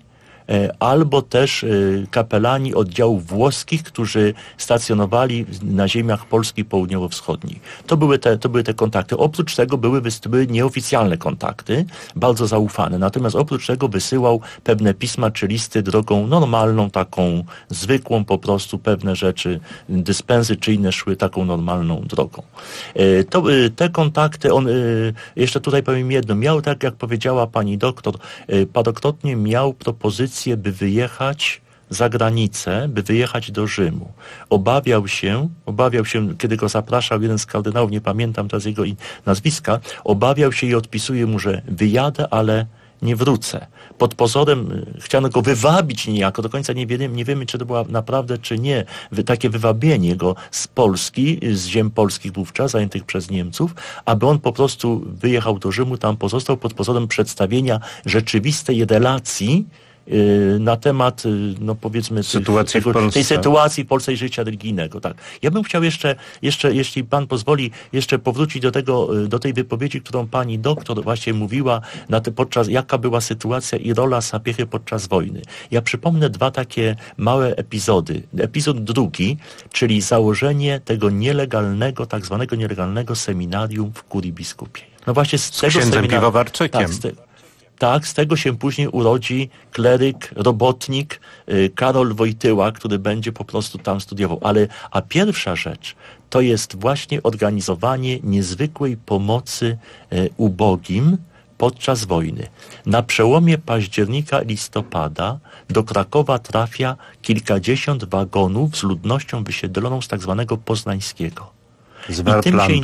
albo też kapelani oddziałów włoskich, którzy stacjonowali na ziemiach Polski południowo-wschodniej. To były te kontakty. Oprócz tego były nieoficjalne kontakty, bardzo zaufane. Natomiast oprócz tego wysyłał pewne pisma czy listy drogą normalną, taką zwykłą, po prostu pewne rzeczy, dyspensy czy inne szły taką normalną drogą. Te kontakty, on, jeszcze tutaj powiem jedno, miał, tak jak powiedziała pani doktor, parokrotnie miał propozycję, by wyjechać za granicę, by wyjechać do Rzymu. Obawiał się, kiedy go zapraszał jeden z kardynałów, nie pamiętam teraz jego nazwiska, obawiał się i odpisuje mu, że wyjadę, ale nie wrócę. Pod pozorem chciano go wywabić niejako, do końca nie wiemy, czy to była naprawdę, czy nie, takie wywabienie go z Polski, z ziem polskich wówczas, zajętych przez Niemców, aby on po prostu wyjechał do Rzymu, tam pozostał pod pozorem przedstawienia rzeczywistej relacji na temat, no powiedzmy, tej sytuacji w Polsce i życia religijnego. Tak. Ja bym chciał jeszcze, jeśli pan pozwoli, jeszcze powrócić do tej wypowiedzi, którą pani doktor właśnie mówiła, jaka była sytuacja i rola Sapiechy podczas wojny. Ja przypomnę dwa takie małe epizody. Epizod drugi, czyli założenie tego nielegalnego, tak zwanego nielegalnego seminarium w Kurii Biskupiej. No właśnie z tego księdzem Piwowarczykiem. Tak, z tego się później urodzi kleryk, robotnik Karol Wojtyła, który będzie po prostu tam studiował. A pierwsza rzecz to jest właśnie organizowanie niezwykłej pomocy ubogim podczas wojny. Na przełomie października i listopada do Krakowa trafia kilkadziesiąt wagonów z ludnością wysiedloną z tak zwanego Poznańskiego. I tym się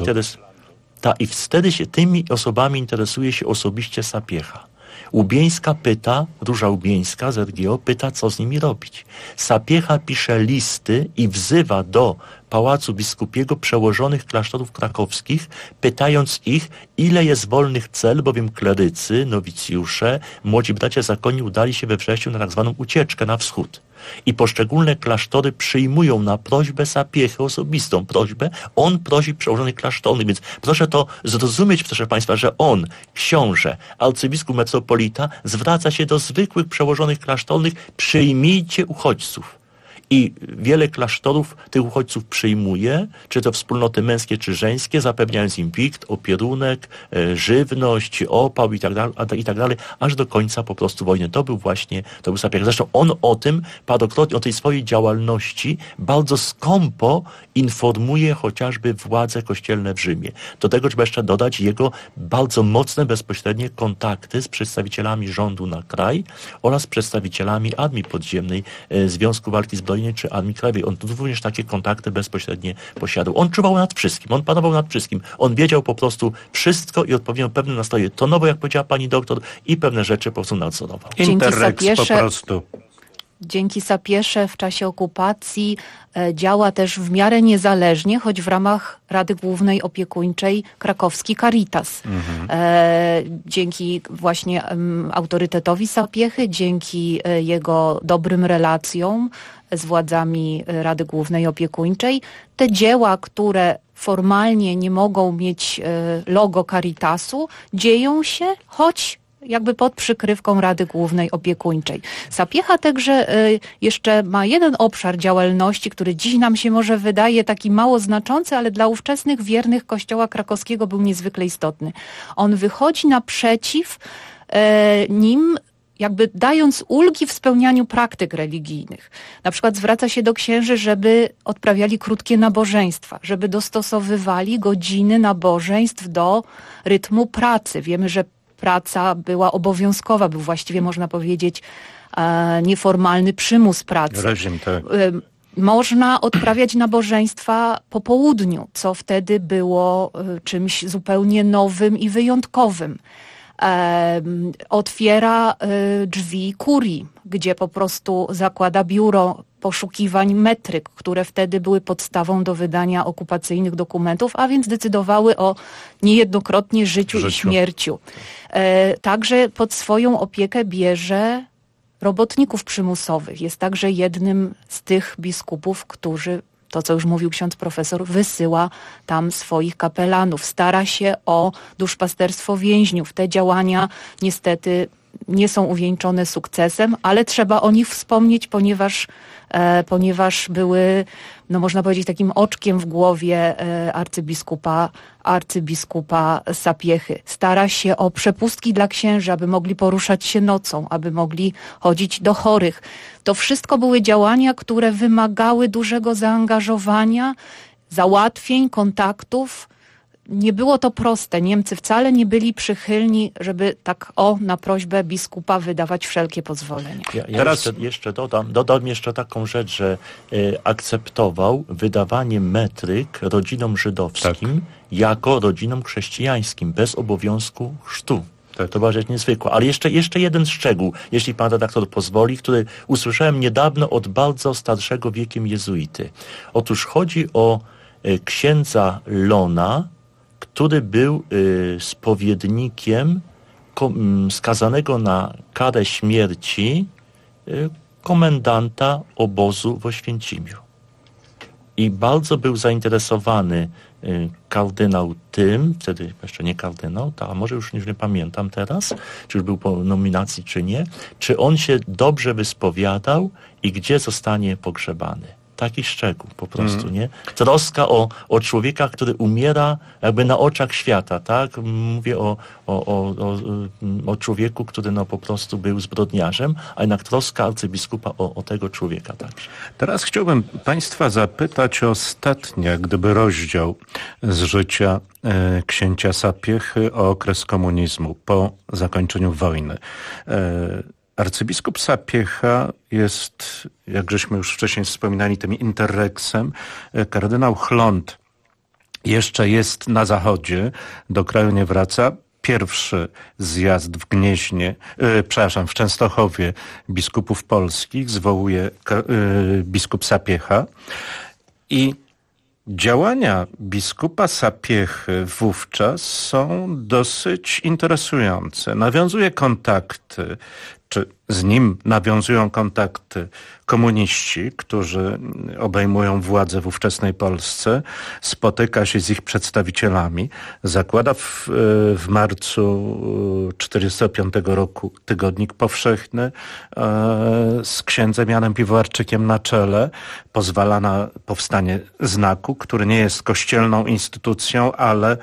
i wtedy tymi osobami interesuje się osobiście Sapiecha. Łubieńska pyta, Róża Łubieńska z RGO pyta, co z nimi robić. Sapiecha pisze listy i wzywa do Pałacu Biskupiego przełożonych klasztorów krakowskich, pytając ich, ile jest wolnych cel, bowiem klerycy, nowicjusze, młodzi bracia zakonni udali się we wrześniu na tak zwaną ucieczkę na wschód. I poszczególne klasztory przyjmują na prośbę Sapiechy, osobistą prośbę, on prosi przełożonych klasztornych, więc proszę to zrozumieć, proszę państwa, że on, książę, arcybiskup metropolita, zwraca się do zwykłych przełożonych klasztornych, przyjmijcie uchodźców. I wiele klasztorów tych uchodźców przyjmuje, czy to wspólnoty męskie, czy żeńskie, zapewniając im pikt, opierunek, żywność, opał i tak dalej, aż do końca po prostu wojny. To był Sapiecha. Zresztą on o tym parokrotnie, o tej swojej działalności bardzo skąpo informuje chociażby władze kościelne w Rzymie. Do tego trzeba jeszcze dodać jego bardzo mocne, bezpośrednie kontakty z przedstawicielami rządu na kraj oraz przedstawicielami Armii Podziemnej, Związku Walki Zbrojnej czy Armii Krajowej. On również takie kontakty bezpośrednie posiadał. On czuwał nad wszystkim, on panował nad wszystkim. On wiedział po prostu wszystko i odpowiedział pewne nastroje tonowo, jak powiedziała pani doktor, i pewne rzeczy po prostu nadzorował. Interrex po prostu. Dzięki Sapiesze w czasie okupacji działa też w miarę niezależnie, choć w ramach Rady Głównej Opiekuńczej Krakowski Caritas. Dzięki właśnie autorytetowi Sapiechy, dzięki jego dobrym relacjom z władzami Rady Głównej Opiekuńczej, te dzieła, które formalnie nie mogą mieć logo Caritasu, dzieją się, choć jakby pod przykrywką Rady Głównej Opiekuńczej. Sapiecha także jeszcze ma jeden obszar działalności, który dziś nam się może wydaje taki mało znaczący, ale dla ówczesnych wiernych Kościoła krakowskiego był niezwykle istotny. On wychodzi naprzeciw nim, jakby dając ulgi w spełnianiu praktyk religijnych. Na przykład zwraca się do księży, żeby odprawiali krótkie nabożeństwa, żeby dostosowywali godziny nabożeństw do rytmu pracy. Wiemy, że praca była obowiązkowa, był właściwie, można powiedzieć, nieformalny przymus pracy. Reżim, tak. Można odprawiać nabożeństwa po południu, co wtedy było czymś zupełnie nowym i wyjątkowym. Otwiera drzwi kurii, gdzie po prostu zakłada biuro poszukiwań metryk, które wtedy były podstawą do wydania okupacyjnych dokumentów, a więc decydowały o niejednokrotnie życiu i śmierciu. Także pod swoją opiekę bierze robotników przymusowych. Jest także jednym z tych biskupów, którzy, to co już mówił ksiądz profesor, wysyła tam swoich kapelanów. Stara się o duszpasterstwo więźniów. Te działania niestety nie są uwieńczone sukcesem, ale trzeba o nich wspomnieć, ponieważ były, no można powiedzieć, takim oczkiem w głowie arcybiskupa Sapiechy. Stara się o przepustki dla księży, aby mogli poruszać się nocą, aby mogli chodzić do chorych. To wszystko były działania, które wymagały dużego zaangażowania, załatwień, kontaktów. Nie było to proste. Niemcy wcale nie byli przychylni, żeby tak na prośbę biskupa wydawać wszelkie pozwolenia. Ja jeszcze dodam jeszcze taką rzecz, że akceptował wydawanie metryk rodzinom żydowskim jako rodzinom chrześcijańskim, bez obowiązku chrztu. To była rzecz niezwykła. Ale jeszcze jeden szczegół, jeśli pan redaktor pozwoli, który usłyszałem niedawno od bardzo starszego wiekiem jezuity. Otóż chodzi o księdza Lona, który był spowiednikiem skazanego na karę śmierci komendanta obozu w Oświęcimiu. I bardzo był zainteresowany kardynał tym, wtedy jeszcze nie kardynał, a może już nie pamiętam teraz, czy już był po nominacji, czy nie, czy on się dobrze wyspowiadał i gdzie zostanie pogrzebany. Taki szczegół po prostu, nie? Troska o człowieka, który umiera jakby na oczach świata, tak? Mówię o człowieku, który po prostu był zbrodniarzem, a jednak troska arcybiskupa o tego człowieka także. Teraz chciałbym państwa zapytać o ostatni, jak gdyby rozdział z życia księcia Sapiechy, o okres komunizmu po zakończeniu wojny. Arcybiskup Sapiecha jest, jak żeśmy już wcześniej wspominali, tym interreksem. Kardynał Chląd jeszcze jest na zachodzie, do kraju nie wraca. Pierwszy zjazd w Gnieźnie, w Częstochowie biskupów polskich zwołuje biskup Sapiecha i działania biskupa Sapiechy wówczas są dosyć interesujące. Nawiązuje kontakty, czy z nim nawiązują kontakty komuniści, którzy obejmują władzę w ówczesnej Polsce, spotyka się z ich przedstawicielami, zakłada w marcu 1945 roku Tygodnik Powszechny z księdzem Janem Piwowarczykiem na czele, pozwala na powstanie Znaku, który nie jest kościelną instytucją, ale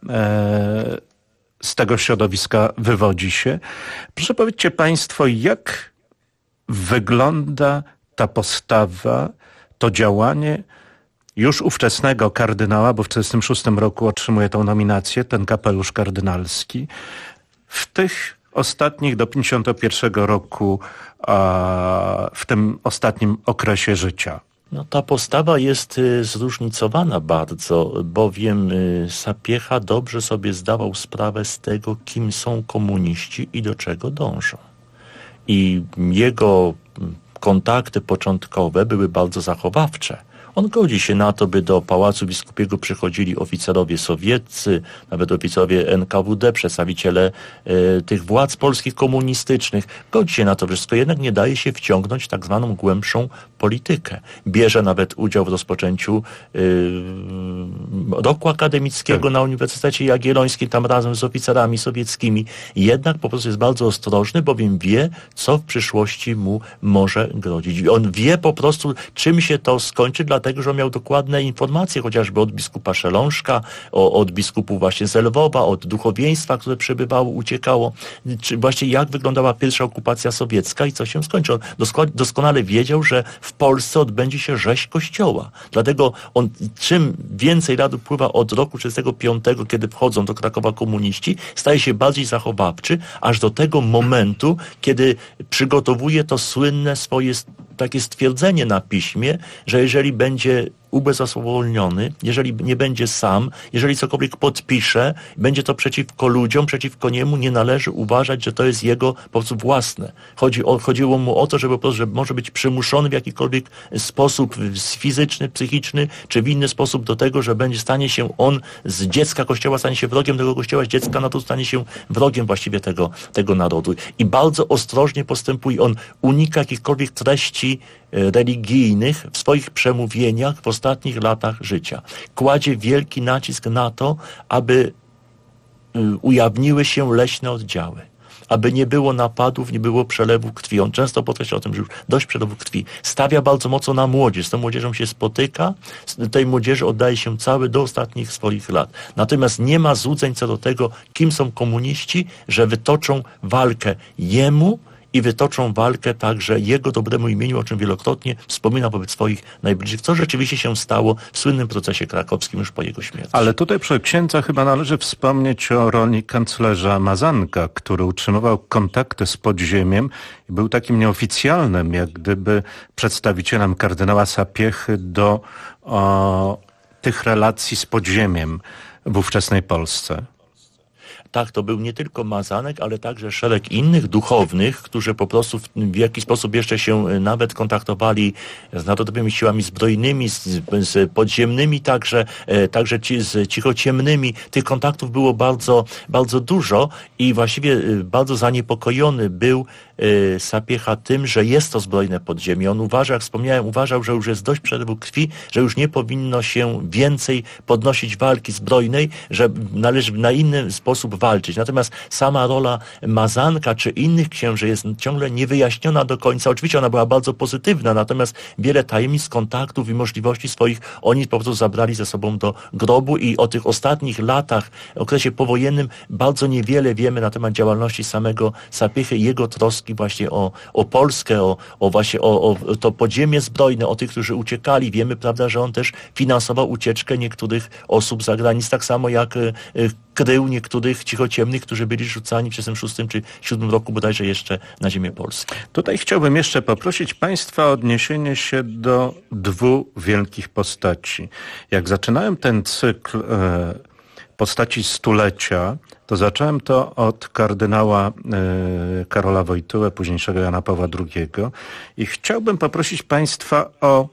z tego środowiska wywodzi się. Proszę powiedzcie państwo, jak wygląda ta postawa, to działanie już ówczesnego kardynała, bo w 1946 roku otrzymuje tą nominację, ten kapelusz kardynalski, w tych ostatnich do 1951 roku, w tym ostatnim okresie życia? No, ta postawa jest zróżnicowana bardzo, bowiem Sapiecha dobrze sobie zdawał sprawę z tego, kim są komuniści i do czego dążą. I jego kontakty początkowe były bardzo zachowawcze. On godzi się na to, by do Pałacu Biskupiego przychodzili oficerowie sowieccy, nawet oficerowie NKWD, przedstawiciele tych władz polskich komunistycznych. Godzi się na to wszystko, jednak nie daje się wciągnąć w tak zwaną głębszą politykę. Bierze nawet udział w rozpoczęciu roku akademickiego na Uniwersytecie Jagiellońskim, tam razem z oficerami sowieckimi. Jednak po prostu jest bardzo ostrożny, bowiem wie, co w przyszłości mu może grozić. On wie po prostu, czym się to skończy, dlatego, że on miał dokładne informacje, chociażby od biskupa Szelążka, od biskupów właśnie z Lwowa, od duchowieństwa, które przybywało, uciekało. Czy właśnie jak wyglądała pierwsza okupacja sowiecka i co się skończy. On doskonale wiedział, że w Polsce odbędzie się rzeź Kościoła. Dlatego on czym więcej lat upływa od roku 1935, kiedy wchodzą do Krakowa komuniści, staje się bardziej zachowawczy, aż do tego momentu, kiedy przygotowuje to słynne swoje takie stwierdzenie na piśmie, że jeżeli będzie ubezwłasnowolniony, jeżeli nie będzie sam, jeżeli cokolwiek podpisze, będzie to przeciwko ludziom, przeciwko niemu, nie należy uważać, że to jest jego po prostu własne. Chodziło mu o to, że po prostu, że może być przymuszony w jakikolwiek sposób fizyczny, psychiczny, czy w inny sposób do tego, że stanie się on z dziecka Kościoła, stanie się wrogiem tego Kościoła, z dziecka narodu stanie się wrogiem właściwie tego narodu. I bardzo ostrożnie postępuje. On unika jakichkolwiek treści religijnych w swoich przemówieniach w ostatnich latach życia. Kładzie wielki nacisk na to, aby ujawniły się leśne oddziały, aby nie było napadów, nie było przelewu krwi. On często podkreśla o tym, że już dość przelewu krwi. Stawia bardzo mocno na młodzież. Z tą młodzieżą się spotyka, tej młodzieży oddaje się cały do ostatnich swoich lat. Natomiast nie ma złudzeń co do tego, kim są komuniści, że wytoczą walkę jemu i wytoczą walkę także jego dobremu imieniu, o czym wielokrotnie wspomina wobec swoich najbliższych, co rzeczywiście się stało w słynnym procesie krakowskim już po jego śmierci. Ale tutaj przy księdza chyba należy wspomnieć o roli kanclerza Mazanka, który utrzymywał kontakty z podziemiem i był takim nieoficjalnym, jak gdyby przedstawicielem kardynała Sapiechy do tych relacji z podziemiem w ówczesnej Polsce. Tak, to był nie tylko Mazanek, ale także szereg innych duchownych, którzy po prostu w jakiś sposób jeszcze się nawet kontaktowali z narodowymi siłami zbrojnymi, z podziemnymi, także z cichociemnymi. Tych kontaktów było bardzo, bardzo dużo i właściwie bardzo zaniepokojony był Sapiecha tym, że jest to zbrojne podziemie. On jak wspomniałem, uważał, że już jest dość przelewu krwi, że już nie powinno się więcej podnosić walki zbrojnej, że należy na inny sposób walczyć. Natomiast sama rola Mazanka czy innych księży jest ciągle niewyjaśniona do końca. Oczywiście ona była bardzo pozytywna, natomiast wiele tajemnic, kontaktów i możliwości swoich oni po prostu zabrali ze sobą do grobu i o tych ostatnich latach, okresie powojennym bardzo niewiele wiemy na temat działalności samego Sapiechy i jego troski właśnie o Polskę, o to podziemie zbrojne, o tych, którzy uciekali. Wiemy, prawda, że on też finansował ucieczkę niektórych osób za granicę, tak samo jak krył niektórych cichociemnych, którzy byli rzucani w 1936 czy 1937 roku bodajże jeszcze na ziemię polską. Tutaj chciałbym jeszcze poprosić Państwa o odniesienie się do dwóch wielkich postaci. Jak zaczynałem ten cykl postaci stulecia, to zacząłem to od kardynała Karola Wojtyły, późniejszego Jana Pawła II i chciałbym poprosić Państwa o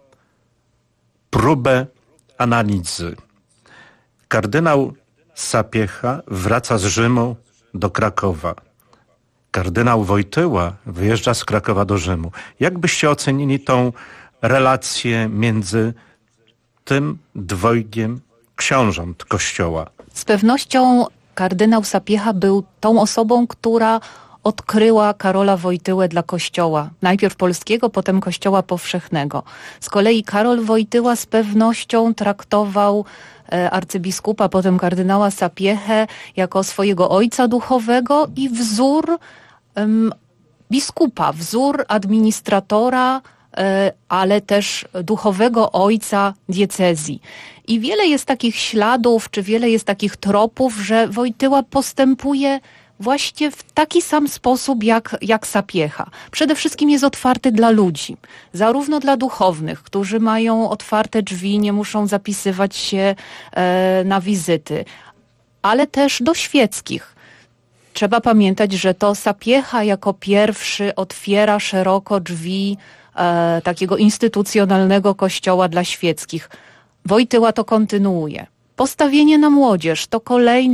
próbę analizy. Kardynał Sapiecha wraca z Rzymu do Krakowa. Kardynał Wojtyła wyjeżdża z Krakowa do Rzymu. Jak byście ocenili tą relację między tym dwojgiem książąt Kościoła? Z pewnością kardynał Sapiecha był tą osobą, która odkryła Karola Wojtyłę dla Kościoła. Najpierw polskiego, potem Kościoła powszechnego. Z kolei Karol Wojtyła z pewnością traktował arcybiskupa, potem kardynała Sapiechę jako swojego ojca duchowego i wzór biskupa, wzór administratora, ale też duchowego ojca diecezji. I wiele jest takich śladów, czy wiele jest takich tropów, że Wojtyła postępuje właśnie w taki sam sposób jak Sapiecha. Przede wszystkim jest otwarty dla ludzi, zarówno dla duchownych, którzy mają otwarte drzwi, nie muszą zapisywać się na wizyty, ale też do świeckich. Trzeba pamiętać, że to Sapiecha jako pierwszy otwiera szeroko drzwi takiego instytucjonalnego kościoła dla świeckich. Wojtyła to kontynuuje. Postawienie na młodzież to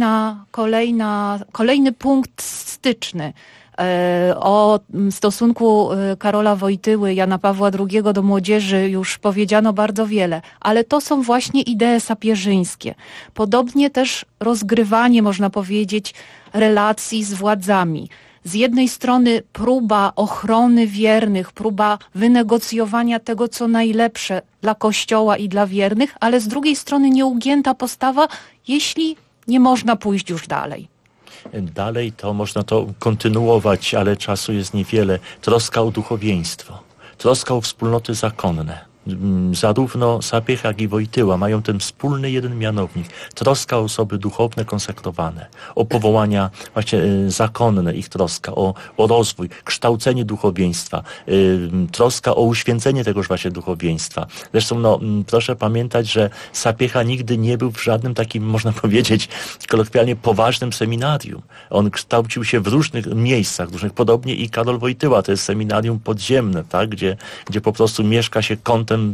kolejny punkt styczny. O stosunku Karola Wojtyły, Jana Pawła II do młodzieży już powiedziano bardzo wiele, ale to są właśnie idee sapieżyńskie. Podobnie też rozgrywanie, można powiedzieć, relacji z władzami. Z jednej strony próba ochrony wiernych, próba wynegocjowania tego, co najlepsze dla Kościoła i dla wiernych, ale z drugiej strony nieugięta postawa, jeśli nie można pójść już dalej. Dalej to można to kontynuować, ale czasu jest niewiele. Troska o duchowieństwo, troska o wspólnoty zakonne. Zarówno Sapiecha, jak i Wojtyła mają ten wspólny jeden mianownik. Troska o osoby duchowne, konsekrowane, o powołania właśnie zakonne, ich troska, o rozwój, kształcenie duchowieństwa, troska o uświęcenie tegoż właśnie duchowieństwa. Zresztą proszę pamiętać, że Sapiecha nigdy nie był w żadnym takim, można powiedzieć, kolokwialnie poważnym seminarium. On kształcił się w różnych miejscach, podobnie i Karol Wojtyła, to jest seminarium podziemne, tak, gdzie po prostu mieszka się kontent kątem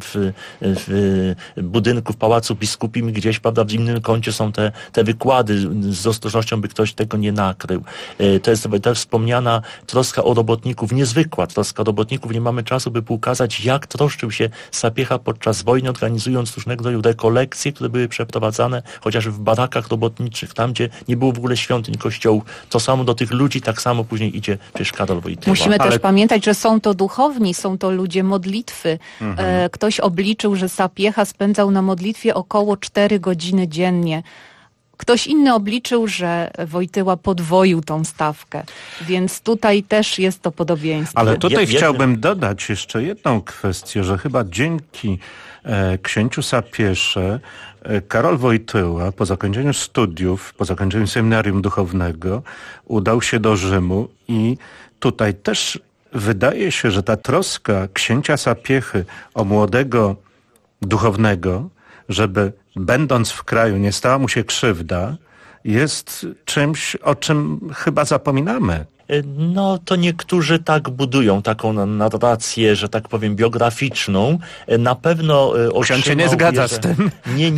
w budynku, w Pałacu Biskupim, gdzieś, prawda, w innym kącie są te wykłady, z ostrożnością, by ktoś tego nie nakrył. To jest też wspomniana troska o robotników, niezwykła troska o robotników. Nie mamy czasu, by pokazać, jak troszczył się Sapiecha podczas wojny, organizując różnego rodzaju rekolekcje, które były przeprowadzane chociażby w barakach robotniczych, tam, gdzie nie było w ogóle świątyń, kościołów. To samo do tych ludzi, tak samo później idzie przecież Karol Wojtyła. Musimy też pamiętać, że są to duchowni, są to ludzie modlitwy. Ktoś obliczył, że Sapiecha spędzał na modlitwie około 4 godziny dziennie. Ktoś inny obliczył, że Wojtyła podwoił tą stawkę, więc tutaj też jest to podobieństwo. Ale tutaj chciałbym dodać jeszcze jedną kwestię, że chyba dzięki księciu Sapiesze Karol Wojtyła po zakończeniu studiów, po zakończeniu seminarium duchownego udał się do Rzymu i tutaj też wydaje się, że ta troska księcia Sapiechy o młodego duchownego, żeby będąc w kraju nie stała mu się krzywda, jest czymś, o czym chyba zapominamy. No to niektórzy tak budują taką narrację, że tak powiem, biograficzną. Na pewno Ksiądz się nie zgadza z tym?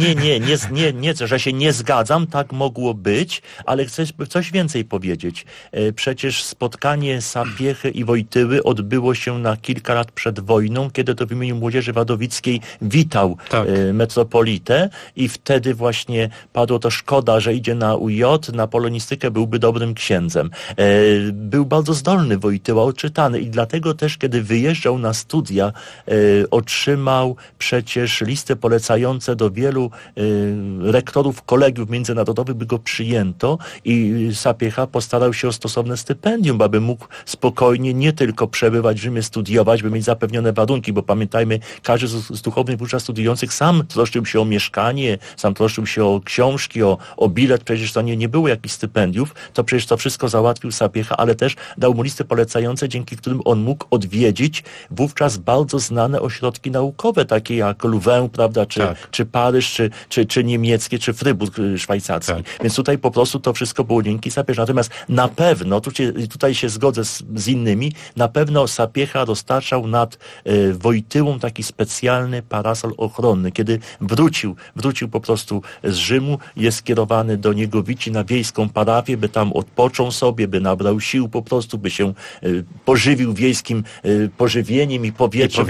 Nie, że się nie zgadzam, tak mogło być, ale chcę coś więcej powiedzieć. Przecież spotkanie Sapiechy i Wojtyły odbyło się na kilka lat przed wojną, kiedy to w imieniu Młodzieży Wadowickiej witał metropolitę i wtedy właśnie padło to szkoda, że idzie na UJ, na polonistykę, byłby dobrym księdzem. Był bardzo zdolny Wojtyła, odczytany i dlatego też, kiedy wyjeżdżał na studia, otrzymał przecież listę polecające do wielu rektorów kolegiów międzynarodowych, by go przyjęto i Sapiecha postarał się o stosowne stypendium, aby mógł spokojnie nie tylko przebywać w Rzymie, studiować, by mieć zapewnione warunki, bo pamiętajmy, każdy z duchownych wówczas studiujących sam troszczył się o mieszkanie, sam troszczył się o książki, o bilet, przecież to nie było jakichś stypendiów, to przecież to wszystko załatwił Sapiecha, ale też dał mu listy polecające, dzięki którym on mógł odwiedzić wówczas bardzo znane ośrodki naukowe, takie jak Louvain, prawda, czy Paryż, czy niemieckie, czy Fryburg szwajcarski. Więc tutaj po prostu to wszystko było dzięki Sapiecha. Natomiast na pewno, tutaj się zgodzę z innymi, na pewno Sapiecha roztaczał nad Wojtyłą taki specjalny parasol ochronny. Kiedy wrócił po prostu z Rzymu, jest skierowany do Niegowici na wiejską parafię, by tam odpoczął sobie, by nabrał sił po prostu, by się pożywił wiejskim pożywieniem i powietrzem.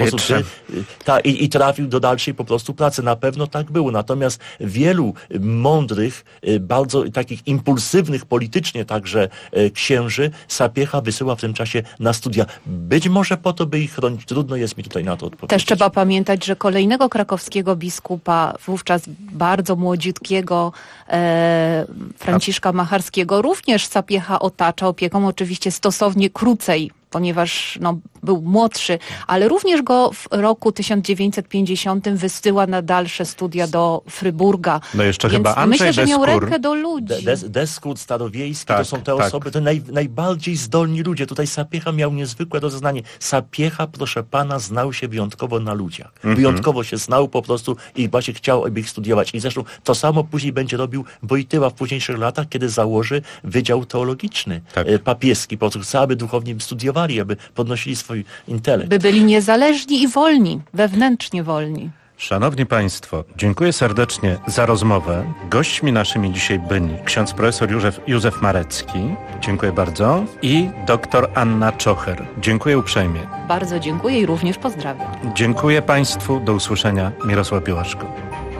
I trafił do dalszej po prostu pracy. Na pewno tak było. Natomiast wielu mądrych, bardzo takich impulsywnych politycznie także księży Sapiecha wysyła w tym czasie na studia. Być może po to, by ich chronić. Trudno jest mi tutaj na to odpowiedzieć. Też trzeba pamiętać, że kolejnego krakowskiego biskupa, wówczas bardzo młodziutkiego Franciszka Macharskiego, również Sapiecha otacza opieką, oczywiście stosownie krócej, ponieważ był młodszy, ale również go w roku 1950 wysyła na dalsze studia do Fryburga. No jeszcze więc chyba Andrzej myślę, że miał Deskur. rękę do ludzi. Deskur, Starowiejski, to są te osoby, te najbardziej zdolni ludzie. Tutaj Sapiecha miał niezwykłe rozeznanie. Sapiecha, proszę pana, znał się wyjątkowo na ludziach. Wyjątkowo się znał po prostu i właśnie chciał, aby ich studiować. I zresztą to samo później będzie robił Wojtyła w późniejszych latach, kiedy założy Wydział Teologiczny papieski, po to chce, aby duchowni studiowali, aby podnosili swój intelekt. By byli niezależni i wolni, wewnętrznie wolni. Szanowni Państwo, dziękuję serdecznie za rozmowę. Gośćmi naszymi dzisiaj byli ksiądz profesor Józef Marecki, dziękuję bardzo, i doktor Anna Czocher. Dziękuję uprzejmie. Bardzo dziękuję i również pozdrawiam. Dziękuję Państwu, do usłyszenia. Mirosław Białaszko.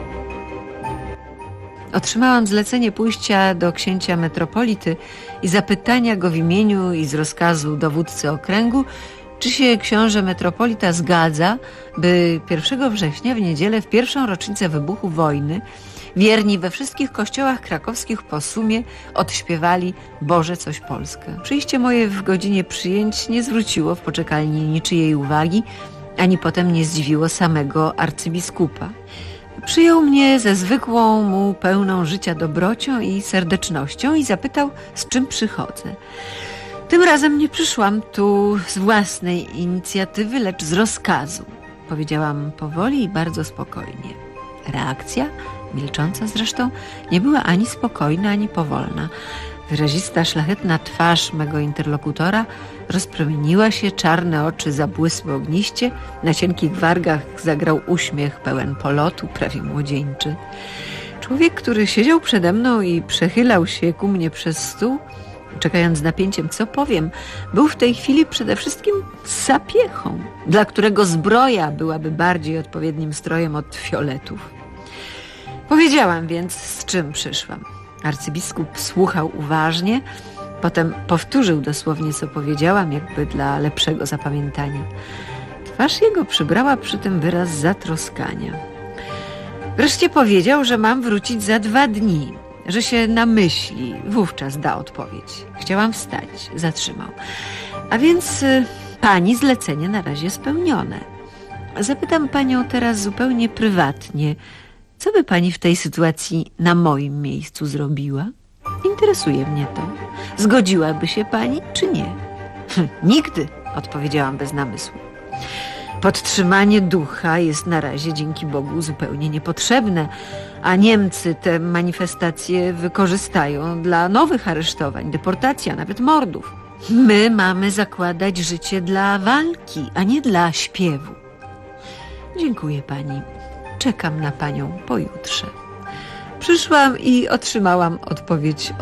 Otrzymałam zlecenie pójścia do księcia metropolity i zapytania go w imieniu i z rozkazu dowódcy okręgu, czy się książę metropolita zgadza, by 1 września w niedzielę, w pierwszą rocznicę wybuchu wojny, wierni we wszystkich kościołach krakowskich po sumie odśpiewali Boże coś Polskę. Przyjście moje w godzinie przyjęć nie zwróciło w poczekalni niczyjej uwagi, ani potem nie zdziwiło samego arcybiskupa. Przyjął mnie ze zwykłą mu pełną życia dobrocią i serdecznością i zapytał, z czym przychodzę. Tym razem nie przyszłam tu z własnej inicjatywy, lecz z rozkazu. Powiedziałam powoli i bardzo spokojnie. Reakcja, milcząca zresztą, nie była ani spokojna, ani powolna. Wyrazista, szlachetna twarz mego interlokutora rozpromieniła się, czarne oczy zabłysły ogniście, na cienkich wargach zagrał uśmiech pełen polotu, prawie młodzieńczy. Człowiek, który siedział przede mną i przechylał się ku mnie przez stół, czekając z napięciem, co powiem, był w tej chwili przede wszystkim sapiechą, dla którego zbroja byłaby bardziej odpowiednim strojem od fioletów. Powiedziałam więc, z czym przyszłam. Arcybiskup słuchał uważnie, potem powtórzył dosłownie, co powiedziałam, jakby dla lepszego zapamiętania. Twarz jego przybrała przy tym wyraz zatroskania. Wreszcie powiedział, że mam wrócić za 2 dni, że się namyśli, wówczas da odpowiedź. Chciałam wstać, zatrzymał. A więc pani zlecenie na razie spełnione. Zapytam panią teraz zupełnie prywatnie, co by pani w tej sytuacji na moim miejscu zrobiła? Interesuje mnie to. Zgodziłaby się pani, czy nie? Nigdy, odpowiedziałam bez namysłu. Podtrzymanie ducha jest na razie, dzięki Bogu, zupełnie niepotrzebne, a Niemcy te manifestacje wykorzystają dla nowych aresztowań, deportacji, a nawet mordów. My mamy zakładać życie dla walki, a nie dla śpiewu. Dziękuję pani. Czekam na panią pojutrze. Przyszłam i otrzymałam odpowiedź